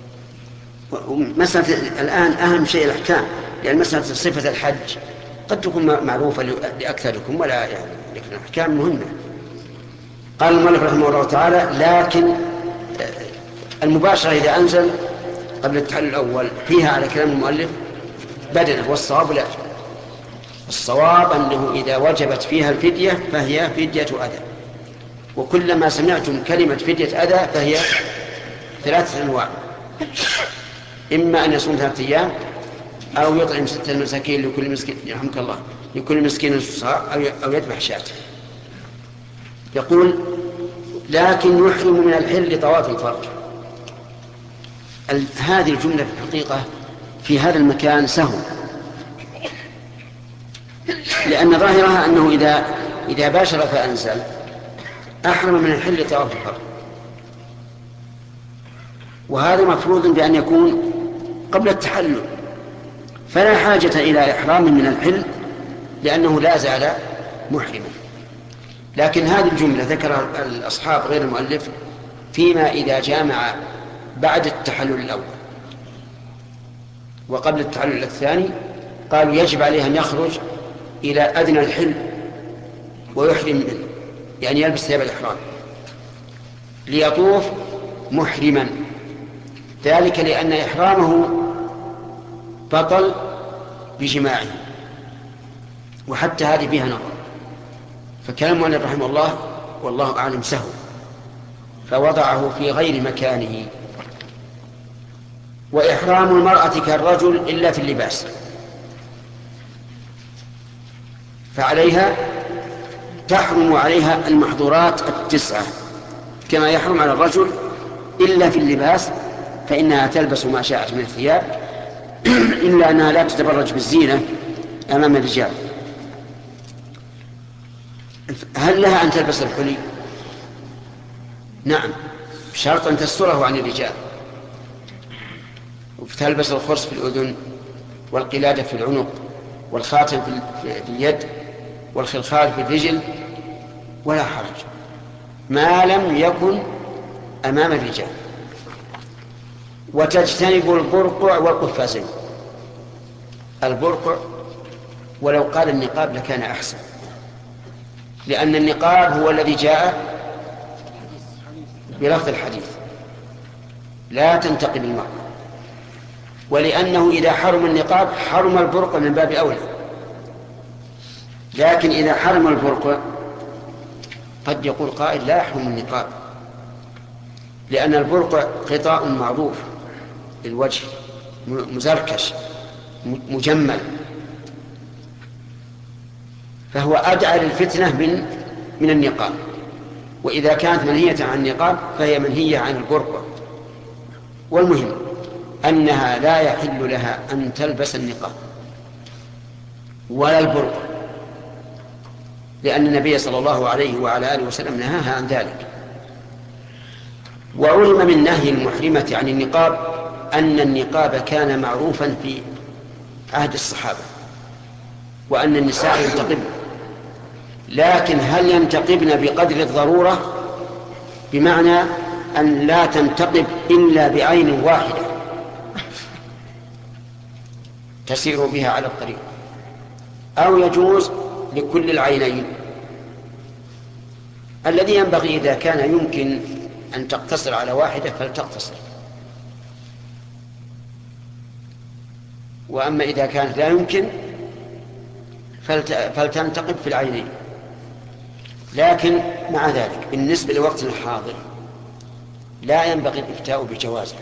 مسألة الآن أهم شيء الأحكام، يعني مسألة صفة الحج قد تكون معروفة لأكثركم ولا يعني، لكن الأحكام مهمة. قال المؤلف رحمه الله تعالى لكن المباشرة إذا أنزل قبل التحلل الأول فيها على كلام المؤلف بدنه، والصواب لا. الصواب أنه إذا وجبت فيها الفدية فهي فدية أذى، وكلما سمعتم كلمة فدية أذى فهي ثلاثة أنواع: إما أن يصوم ثلاثة أيام، أو يطعم ستة مساكين لكل مسكين يرحمك الله لكل مسكين صاع، أو يذبح شاة. يقول لكن يحرم من الحل طواف الفرج. هذه الجملة في الحقيقة في هذا المكان سهو، لأن ظاهرها أنه إذا إذا باشر فأنزل أحرم من الحل طواف الفرج، وهذا مفروض بأن يكون قبل التحلل، فلا حاجة إلى إحرام من الحل لأنه لا زال محرما. لكن هذه الجملة ذكرها الأصحاب غير المؤلف فيما إذا جامع بعد التحلل الأول، وقبل التحلل الثاني قالوا يجب عليه أن يخرج إلى أدنى الحل ويحرم منه، يعني يلبس ثياب الإحرام ليطوف محرما، ذلك لأن إحرامه بطل بجماعه، وحتى هذه فيها نظر. فكلام المؤلف رحمه الله والله أعلم سهو، فوضعه في غير مكانه. وإحرام المرأة كالرجل إلا في اللباس، فعليها تحرم عليها المحظورات التسعة كما يحرم على الرجل إلا في اللباس، فإنها تلبس ما شاءت من الثياب إلا أنها لا تتبرج بالزينة أمام الرجال. هل لها أن تلبس الحلي؟ نعم، بشرط أن تستره عن الرجال، وتلبس الخرس في الأذن والقلادة في العنق والخاتم في اليد والخلخال في الرجل، ولا حرج ما لم يكن أمام الرجال. وتجتنب البرقع والقفازين. البرقع ولو قال النقاب لكان أحسن، لأن النقاب هو الذي جاء بلفظ الحديث لا تنتقب المرأة، ولأنه إذا حرم النقاب حرم البرقع من باب أولى. لكن إذا حرم البرقع قد يقول قائل لا يحرم النقاب، لأن البرقع غطاء معروف للوجه مزركش مجمل، فهو أدعى للفتنة من من النقاب. وإذا كانت منهية عن النقاب فهي منهية عن البرقع. والمهم أنها لا يحل لها أن تلبس النقاب ولا البرقع، لأن النبي صلى الله عليه وعلى آله وسلم نهاها عن ذلك. وعلم من نهي المحرمة عن النقاب أن النقاب كان معروفا في عهد الصحابة، وأن النساء ينتقبن، لكن هل ينتقبن بقدر الضرورة؟ بمعنى أن لا تنتقب إلا بعين واحدة تسير بها على الطريق، أو يجوز لكل العينين. الذي ينبغي إذا كان يمكن أن تقتصر على واحدة فلتقتصر، وأما إذا كانت لا يمكن فلتنتقب في العينين. لكن مع ذلك بالنسبة لوقتنا الحاضر لا ينبغي الإفتاء بجوازه،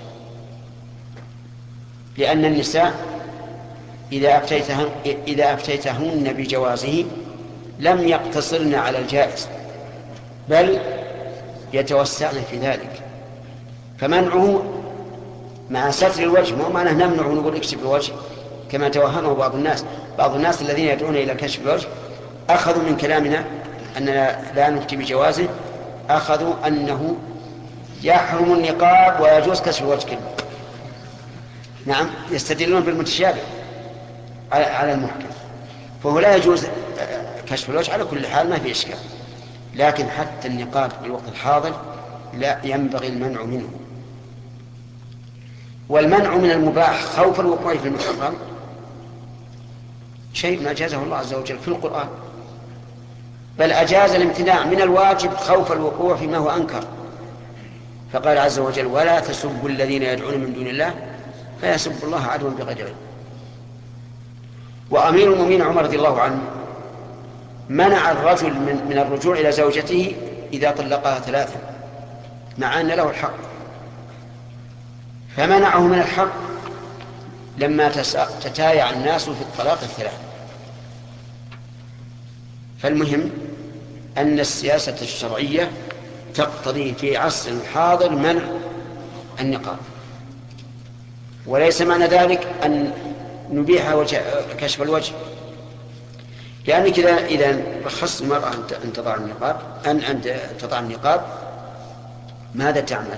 لأن النساء إذا أفتيتهن, إذا أفتيتهن بجوازه لم يقتصرن على الجائز، بل يتوسعن في ذلك. فمنعه مع ستر الوجه، مو معناه نمنع ونقول اكشف الوجه كما توهمه بعض الناس. بعض الناس الذين يدعون إلى كشف الوجه أخذوا من كلامنا أننا لا نفتي بجوازه، أخذوا أنه يحرم النقاب ويجوز كشف الوجه كله. نعم، يستدلون بالمتشابه على المحكم، فهو لا يجوز كشف الوجه على كل حال، ما في إشكال. لكن حتى النقاب في الوقت الحاضر لا ينبغي المنع منه. والمنع من المباح خوف الوقوع في المحرم شيء ما أجازه الله عز وجل في القرآن، بل أجاز الامتناع من الواجب خوف الوقوع فيما هو أنكر، فقال عز وجل ولا تسبوا الذين يدعون من دون الله فيسبوا الله عدوا بغير علم. وأمير المؤمنين عمر رضي الله عنه منع الرجل من, من الرجوع إلى زوجته إذا طلقها ثلاثا مع أن له الحق، فمنعه من الحق لما تتايع الناس في الطلاق الثلاث. فالمهم أن السياسة الشرعية تقتضي في عصر الحاضر منع النقاب، وليس معنى ذلك أن نبيح وجه كشف الوجه، لأنك إذا إذا رخصت المرأة أن تضع النقاب أن أن تضع النقاب ماذا تعمل؟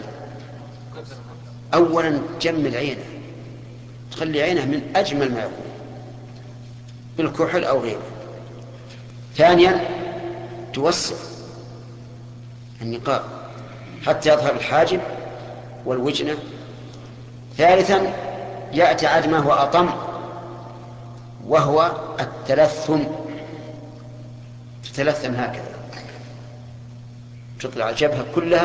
أولا تجمل عينه، تخلي عينه من أجمل ما يكون بالكحل أو غيره. ثانيا توسع النقاب حتى يظهر الحاجب والوجنة. ثالثا يأتي عاد ما هو أطم، وهو التلثم، تتلثم هكذا، تطلع الجبهة كلها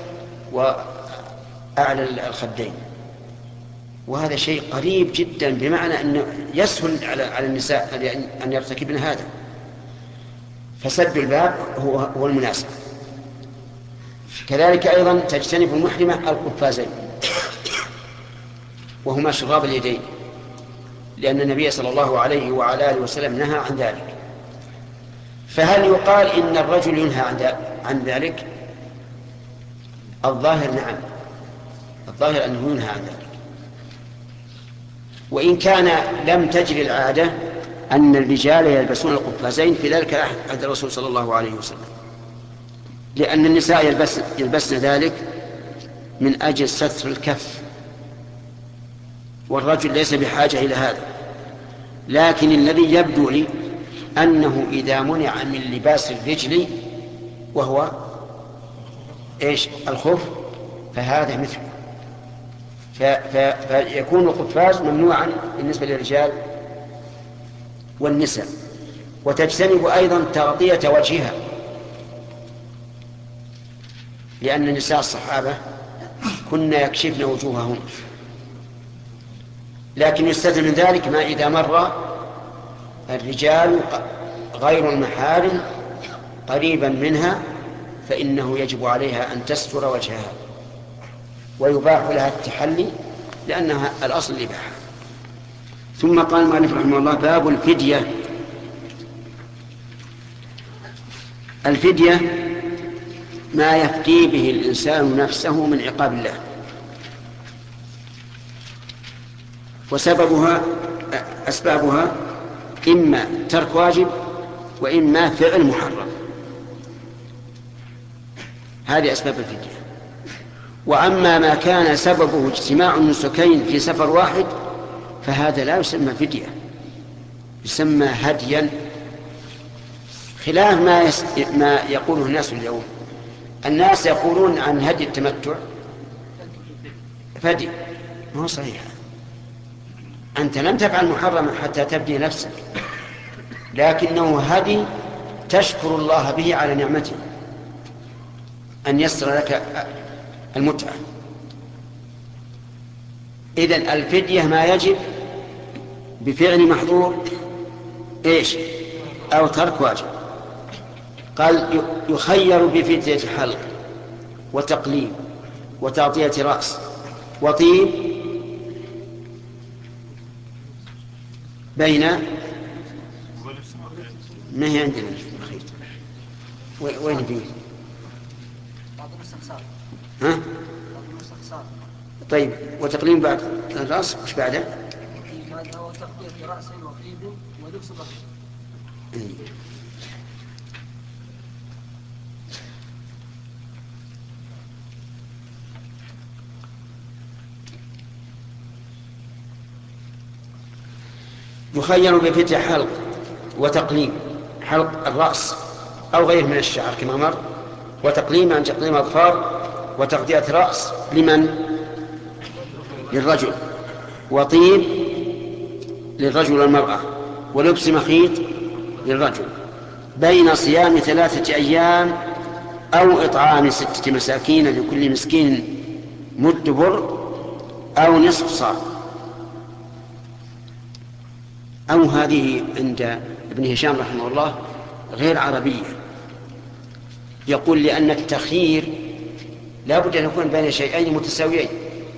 وأعلى الخدين، وهذا شيء قريب جدا، بمعنى أنه يسهل على النساء أن يرتكبن هذا، فسد الباب هو, هو المناسب. كذلك أيضا تجتنب المحرمة القفازين، وهما شراب اليدين، لأن النبي صلى الله عليه وعلى آله وسلم نهى عن ذلك. فهل يقال إن الرجل ينهى عن ذلك؟ الظاهر نعم، الظاهر أنه ينهى عن ذلك، وإن كان لم تجري العادة أن الرجال يلبسون القفازين في ذلك عهد الرسول صلى الله عليه وسلم، لأن النساء يلبسن, يلبسن ذلك من أجل ستر الكف، والرجل ليس بحاجة إلى هذا. لكن الذي يبدو لي أنه إذا منع من لباس الرجل وهو إيش الخف فهذا مثله، فيكون القفاز ممنوعا بالنسبة للرجال والنساء. وتجتنب أيضا تغطية وجهها، لأن النساء الصحابة كنا يكشفن وجوههن، لكن يستثنى من ذلك ما إذا مر الرجال غير المحارم قريبا منها، فإنه يجب عليها أن تستر وجهها، ويباح لها التحلي لأنها الأصل الإباحة. ثم قال المؤلف رحمه الله: باب الفدية. الفدية ما يفدي به الإنسان نفسه من عقاب الله، وسببها أسبابها إما ترك واجب وإما فعل محرم، هذه أسباب الفدية. وأما ما كان سببه اجتماع النسكين في سفر واحد فهذا لا يسمى فدية، يسمى هديا، خلاف ما, يس... ما يقوله الناس اليوم. الناس يقولون عن هدي التمتع فدي، ما هو صحيح. أنت لم تفعل محرما حتى تبدي نفسك، لكنه هدي تشكر الله به على نعمته أن يسر لك المتعة. إذن الفدية ما يجب بفعل محظور إيش أو ترك واجب. قال: يخير بفدية حلق وتقليم وتعطية رأس وطيب بين، ما هي عندنا وين فيه؟ ها؟ طيب، وتقليم بعد الرأس وش بعده؟
هو تغطية رأس وطيب ولبس ظهر.
يخير بفتح حلق وتقليم، حلق الرأس أو غير من الشعر كما مر، وتقليم عن تقليم الأظفار، وتغطية رأس لمن؟ للرجل، وطيب للرجل والمرأة، ولبس مخيط للرجل، بين صيام ثلاثة أيام أو إطعام ستة مساكين لكل مسكين مد بر أو نصف صاع. أو هذه عند ابن هشام رحمه الله غير عربية، يقول لأن التخيير لا بد أن يكون بين شيئين متساويين،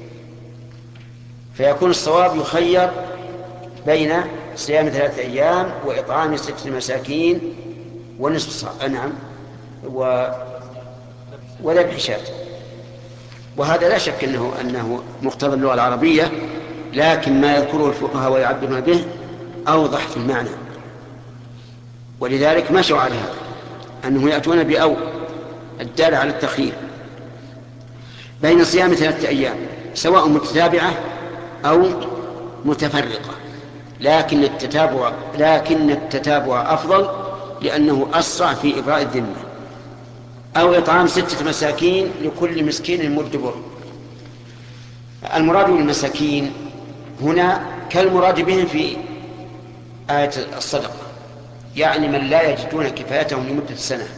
فيكون الصواب يخير بين صيام ثلاثة أيام وإطعام ستة مساكين ونصف صاع، نعم، و وذبح شاة. وهذا لا شك أنه أنه مقتضى اللغة العربية، لكن ما يذكره الفقهاء ويعبرون به أوضح في المعنى، ولذلك مشوا على هذا، أنهم يأتون بأو الدالة على التخيير بين صيام ثلاثة أيام سواء متتابعة أو متفرقة، لكن التتابع لكن التتابع أفضل لأنه أسرع في إبراء الذمة، أو إطعام ستة مساكين لكل مسكين مد بر. المراد بالمساكين هنا كالمراد بهم في آية الصدقة، يعني من لا يجدون كفايتهم لمدة سنة.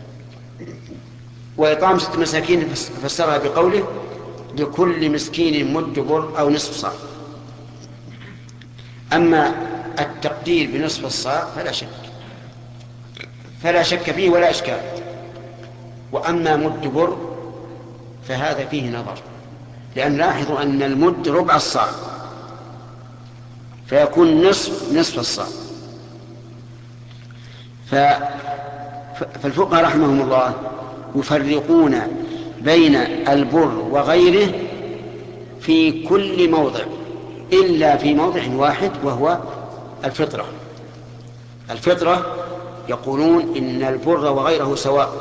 وإطعام ست مساكين فسرها بقوله لكل مسكين مد بر أو نصف صاع. أما التقدير بنصف الصاع فلا شك فلا شك فيه ولا إشكال. وأما مد بر فهذا فيه نظر، لأن لاحظوا أن المد ربع الصاع فيكون نصف نصف الصاع. فالفقهاء رحمهم الله يفرقون بين البر وغيره في كل موضع إلا في موضع واحد، وهو الفطرة. الفطرة يقولون إن البر وغيره سواء،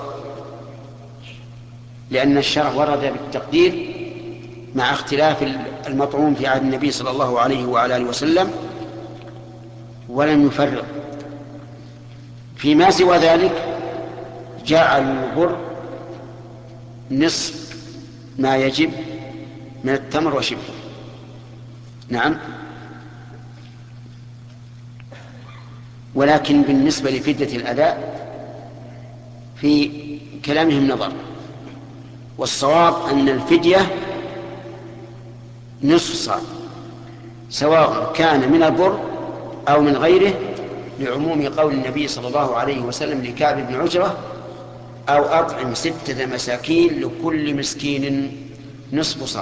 لأن الشرع ورد بالتقدير مع اختلاف المطعوم في عهد النبي صلى الله عليه وعلى آله وسلم، ولم يفرق. فيما سوى ذلك جعل البر نصف ما يجب من التمر وشبه. نعم. ولكن بالنسبة لفدية الأداء في كلامهم نظر، والصواب أن الفدية نصف صاع سواء كان من البر أو من غيره، لعموم قول النبي صلى الله عليه وسلم لكعب بن عجرة أو أطعم ستة مساكين لكل مسكين نصف صاع.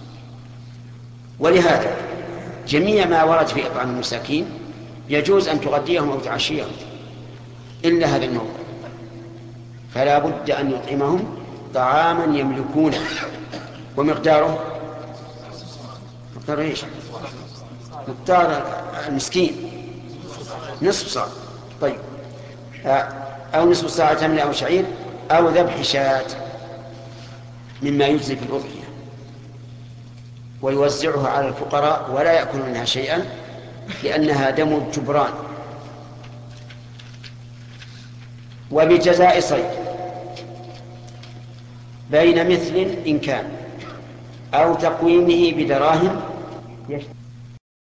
ولهذا جميع ما ورد في إطعام المساكين يجوز أن تغديهم أو تعشيهم إلا هذا الموضع، فلا بد أن يطعمهم طعاما يملكونه. ومقداره مقدار إيش؟ مقدار المسكين نصف صاع. طيب، أو نصف ساعة تمر أو شعير أو ذبح شاة مما يجزي في الأضحية، ويوزعها على الفقراء ولا يأكل منها شيئا لأنها دم الجبران. وبجزاء صيد بين مثل إن كان أو تقويمه بدراهم